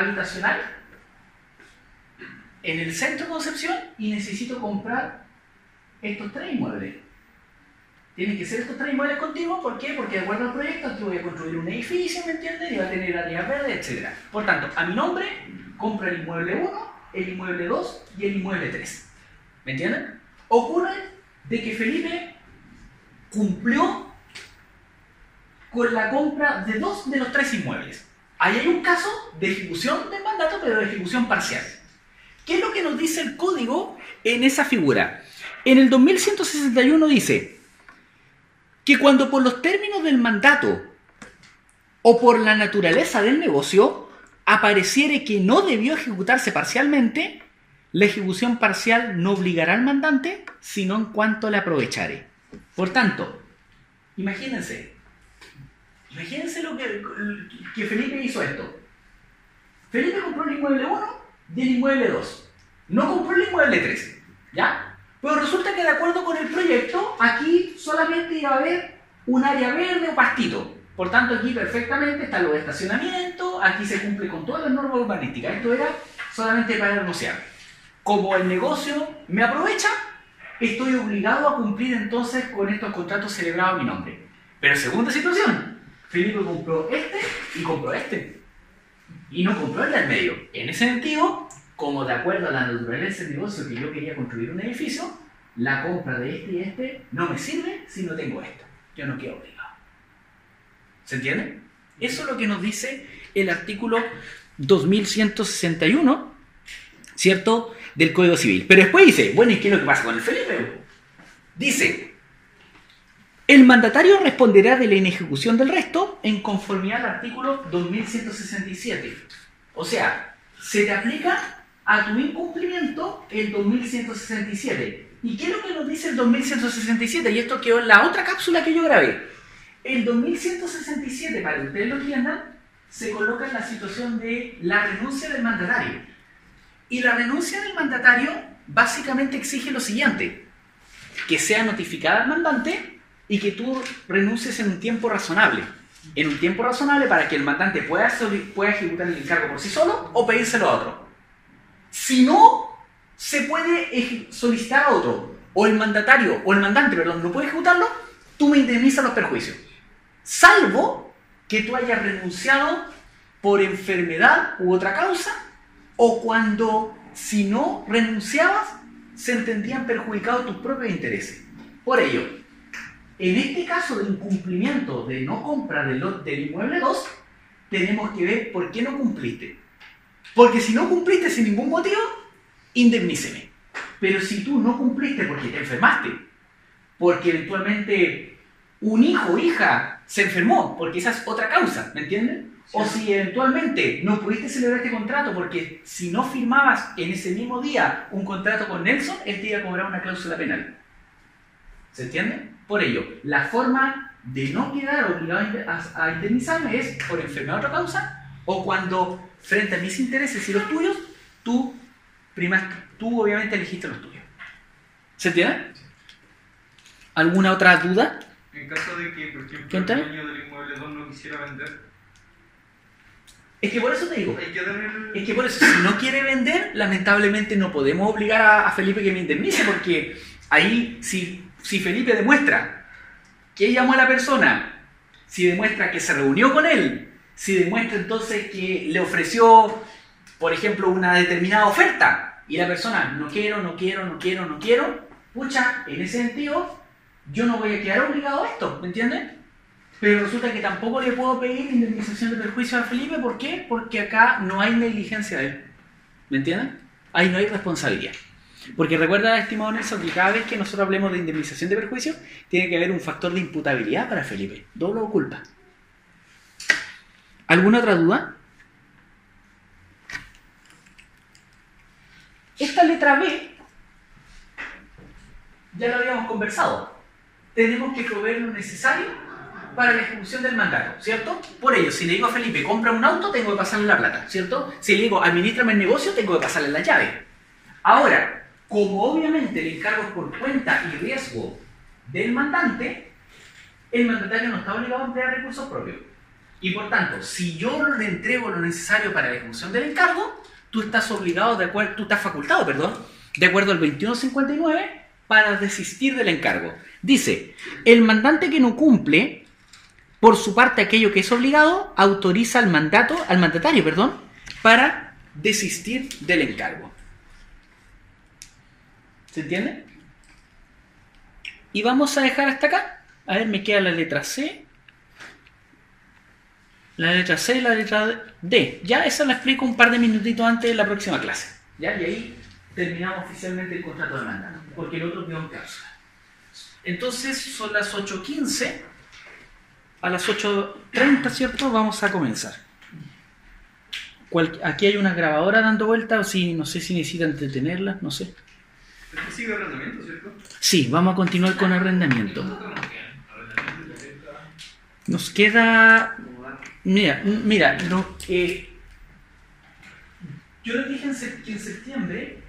habitacional en el centro de Concepción y necesito comprar estos 3 inmuebles. Tienen que ser estos 3 inmuebles continuos. ¿Por qué? Porque de acuerdo al proyecto aquí voy a construir un edificio, ¿me entienden? Y va a tener áreas verdes, etc. Por tanto, a mi nombre compro el inmueble 1, el inmueble 2 y el inmueble 3. ¿Me entienden? Ocurre de que Felipe cumplió con la compra de 2 de los 3 inmuebles. Ahí hay un caso de ejecución del mandato, pero de ejecución parcial. ¿Qué es lo que nos dice el código en esa figura? En el 2161 dice que cuando por los términos del mandato o por la naturaleza del negocio apareciere que no debió ejecutarse parcialmente, la ejecución parcial no obligará al mandante, sino en cuanto le aprovechare. Por tanto, imagínense lo que Felipe hizo esto. Felipe compró el inmueble 1 y el inmueble 2. No compró el inmueble 3, ¿ya? Pero resulta que de acuerdo con el proyecto, aquí solamente iba a haber un área verde o pastito. Por tanto, aquí perfectamente están los estacionamientos, aquí se cumple con todas las normas urbanísticas. Esto era solamente para negociar. Como el negocio me aprovecha, estoy obligado a cumplir entonces con estos contratos celebrados a mi nombre. Pero segunda situación, Felipe compró este y compró este. Y no compró el del medio. En ese sentido, como de acuerdo a la naturaleza del negocio que yo quería construir un edificio, la compra de este y este no me sirve si no tengo esto. Yo no quedo obligado. ¿Se entiende? Eso es lo que nos dice el artículo 2161, ¿cierto?, del Código Civil. Pero después dice, bueno, ¿y qué es lo que pasa con el Felipe? Dice, el mandatario responderá de la inejecución del resto en conformidad al artículo 2167. O sea, se te aplica a tu incumplimiento el 2167. ¿Y qué es lo que nos dice el 2167? Y esto quedó en la otra cápsula que yo grabé. El 2167, para que ustedes lo entiendan, se coloca en la situación de la renuncia del mandatario. Y la renuncia del mandatario básicamente exige lo siguiente: que sea notificada al mandante y que tú renuncies en un tiempo razonable. En un tiempo razonable para que el mandante pueda ejecutar el encargo por sí solo o pedírselo a otro. Si no, se puede solicitar a otro, o el mandante, perdón, no puede ejecutarlo, tú me indemnizas los perjuicios. Salvo que tú hayas renunciado por enfermedad u otra causa, o cuando, si no renunciabas, se entendían perjudicados tus propios intereses. Por ello, en este caso de incumplimiento de no compra del inmueble 2, tenemos que ver por qué no cumpliste. Porque si no cumpliste sin ningún motivo, indemníceme. Pero si tú no cumpliste porque te enfermaste, porque eventualmente un hijo o hija se enfermó, porque esa es otra causa, ¿me entienden? Sí. O si eventualmente no pudiste celebrar este contrato porque si no firmabas en ese mismo día un contrato con Nelson, él te iba a cobrar una cláusula penal. ¿Se entiende? Por ello, la forma de no quedar obligado a indemnizarme es por enfermedad o otra causa, o cuando frente a mis intereses y los tuyos, tú obviamente elegiste los tuyos. ¿Se entiende? ¿Alguna otra duda? En caso de que, por ejemplo, el dueño del inmueble 2 no quisiera vender. Es que por eso te digo. Hay que darle Es que por eso, si no quiere vender, lamentablemente no podemos obligar a Felipe que me indemnice, porque ahí, si Felipe demuestra que llamó a la persona, si demuestra que se reunió con él, si demuestra entonces que le ofreció, por ejemplo, una determinada oferta, y la persona, no quiero, pucha, en ese sentido, yo no voy a quedar obligado a esto, ¿me entiendes? Pero resulta que tampoco le puedo pedir indemnización de perjuicio a Felipe, ¿por qué? Porque acá no hay negligencia de él, ¿me entienden? Ahí no hay responsabilidad. Porque recuerda, estimado Nelson, que cada vez que nosotros hablemos de indemnización de perjuicio, tiene que haber un factor de imputabilidad para Felipe, doble o culpa. ¿Alguna otra duda? Esta letra B, ya lo habíamos conversado. Tenemos que proveer lo necesario para la ejecución del mandato, ¿cierto? Por ello, si le digo a Felipe, compra un auto, tengo que pasarle la plata, ¿cierto? Si le digo, administrame el negocio, tengo que pasarle la llave. Ahora, como obviamente el encargo es por cuenta y riesgo del mandante, el mandatario no está obligado a emplear recursos propios. Y por tanto, si yo le entrego lo necesario para la ejecución del encargo, tú estás obligado, tú estás facultado, de acuerdo al 2159, para desistir del encargo. Dice, el mandante que no cumple por su parte aquello que es obligado, autoriza al mandatario, para desistir del encargo. ¿Se entiende? Y vamos a dejar hasta acá. A ver, me queda la letra C. La letra C y la letra D. Ya esa la explico un par de minutitos antes de la próxima clase. ¿Ya? Y ahí terminamos oficialmente el contrato de mandato. Porque el otro quedó en cápsula. Entonces son las 8:15. A las 8:30, ¿cierto? Vamos a comenzar. Aquí hay una grabadora dando vuelta. O si, no sé si necesitan detenerla. No sé. ¿Esto sigue arrendamiento, cierto? Sí, vamos a continuar con arrendamiento. Nos queda... Mira, yo les dije que en septiembre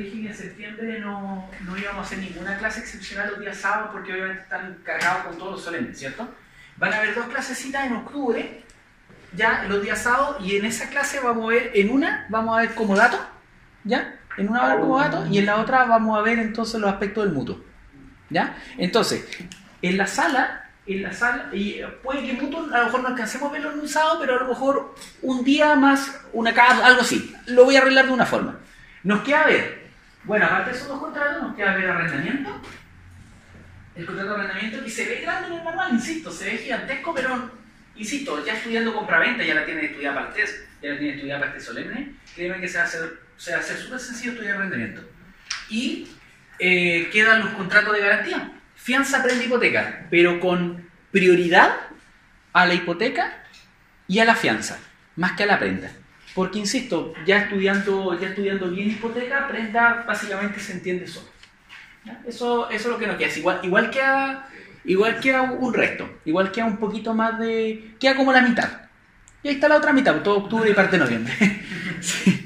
no íbamos a hacer ninguna clase excepcional los días sábados porque obviamente están cargados con todos los solemnes, ¿cierto? Van a haber 2 clasecitas en octubre, ya los días sábados, y en esa clase vamos a ver, vamos a ver como dato, ¿ya? En una va a ver como dato y en la otra vamos a ver entonces los aspectos del mutuo, ¿ya? Entonces, en la sala, y puede que mutuo a lo mejor no alcancemos a verlo en un sábado, pero a lo mejor un día más, una casa, algo así. Lo voy a arreglar de una forma. Nos queda ver, bueno, aparte de esos 2 contratos, nos queda ver arrendamiento. El contrato de arrendamiento que se ve grande en el manual, insisto, se ve gigantesco, pero, insisto, ya estudiando compraventa, ya la tienen estudiada para el test, ya la tienen estudiada para este solemne, créeme que se va a hacer súper sencillo estudiar arrendamiento. Y quedan los contratos de garantía. Fianza, prenda, hipoteca, pero con prioridad a la hipoteca y a la fianza, más que a la prenda. Porque, insisto, ya estudiando bien hipoteca, prenda básicamente se entiende solo. ¿Ya? Eso es lo que nos queda. Igual queda un resto, igual queda un poquito más de... Queda como la mitad. Y ahí está la otra mitad, todo octubre y parte de noviembre. Sí.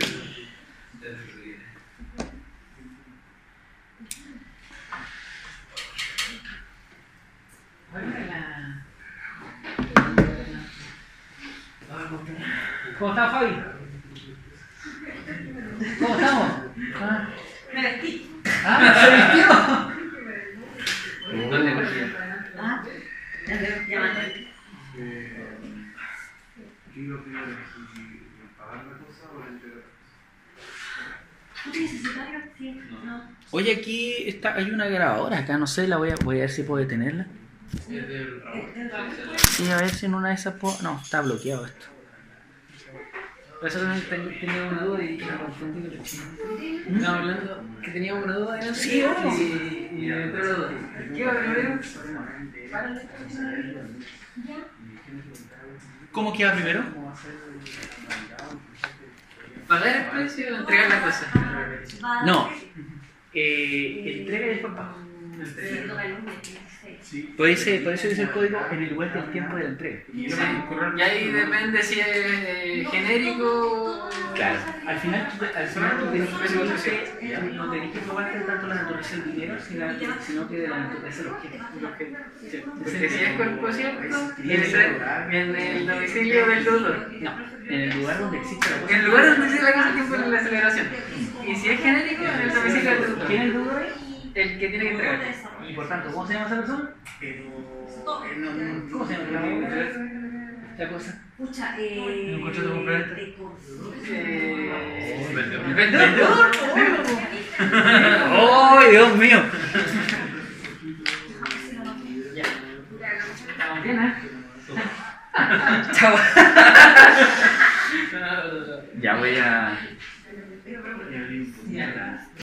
¿Cómo estás, Fabi? ¿Cómo estamos? Me vestí. ¿Se vistió? ¿Dónde cogía? Ya mandé. ¿Tú tienes secretario? Sí. No. Oye, aquí hay una grabadora acá, no sé, voy a ver si puedo detenerla. Sí, a ver si en una de esas puedo... No, está bloqueado esto. Por eso tenía una duda y me confundí con el chino. Estaba hablando que teníamos una duda de Sí, y me entró la duda. ¿Qué va primero? ¿Cómo queda primero? ¿Pagar el precio o entregar la cosa? No. Entrega y después pago. Por eso dice el código en el lugar del tiempo de la entrega. Sí. Y ahí depende si es genérico. Claro, al final tú no tenés que probarte tanto la naturaleza del dinero, sino que de la naturaleza del objeto. Porque si es cuerpo cierto, tiene que ser en el domicilio del deudor. No, en el lugar donde existe la cosa. En el lugar donde existe la cosa, el tiempo de la celebración. Y si es genérico, en el domicilio del deudor. ¿Quién es el deudor? El que tiene que entregar. Y por tanto, ¿cómo se llama esa persona? ¿Cómo se llama la cosa? Escucha, ¿Un contrato de compraventa? El vendedor. ¡Oh, Dios mío! Estamos bien, ¿eh? Chao.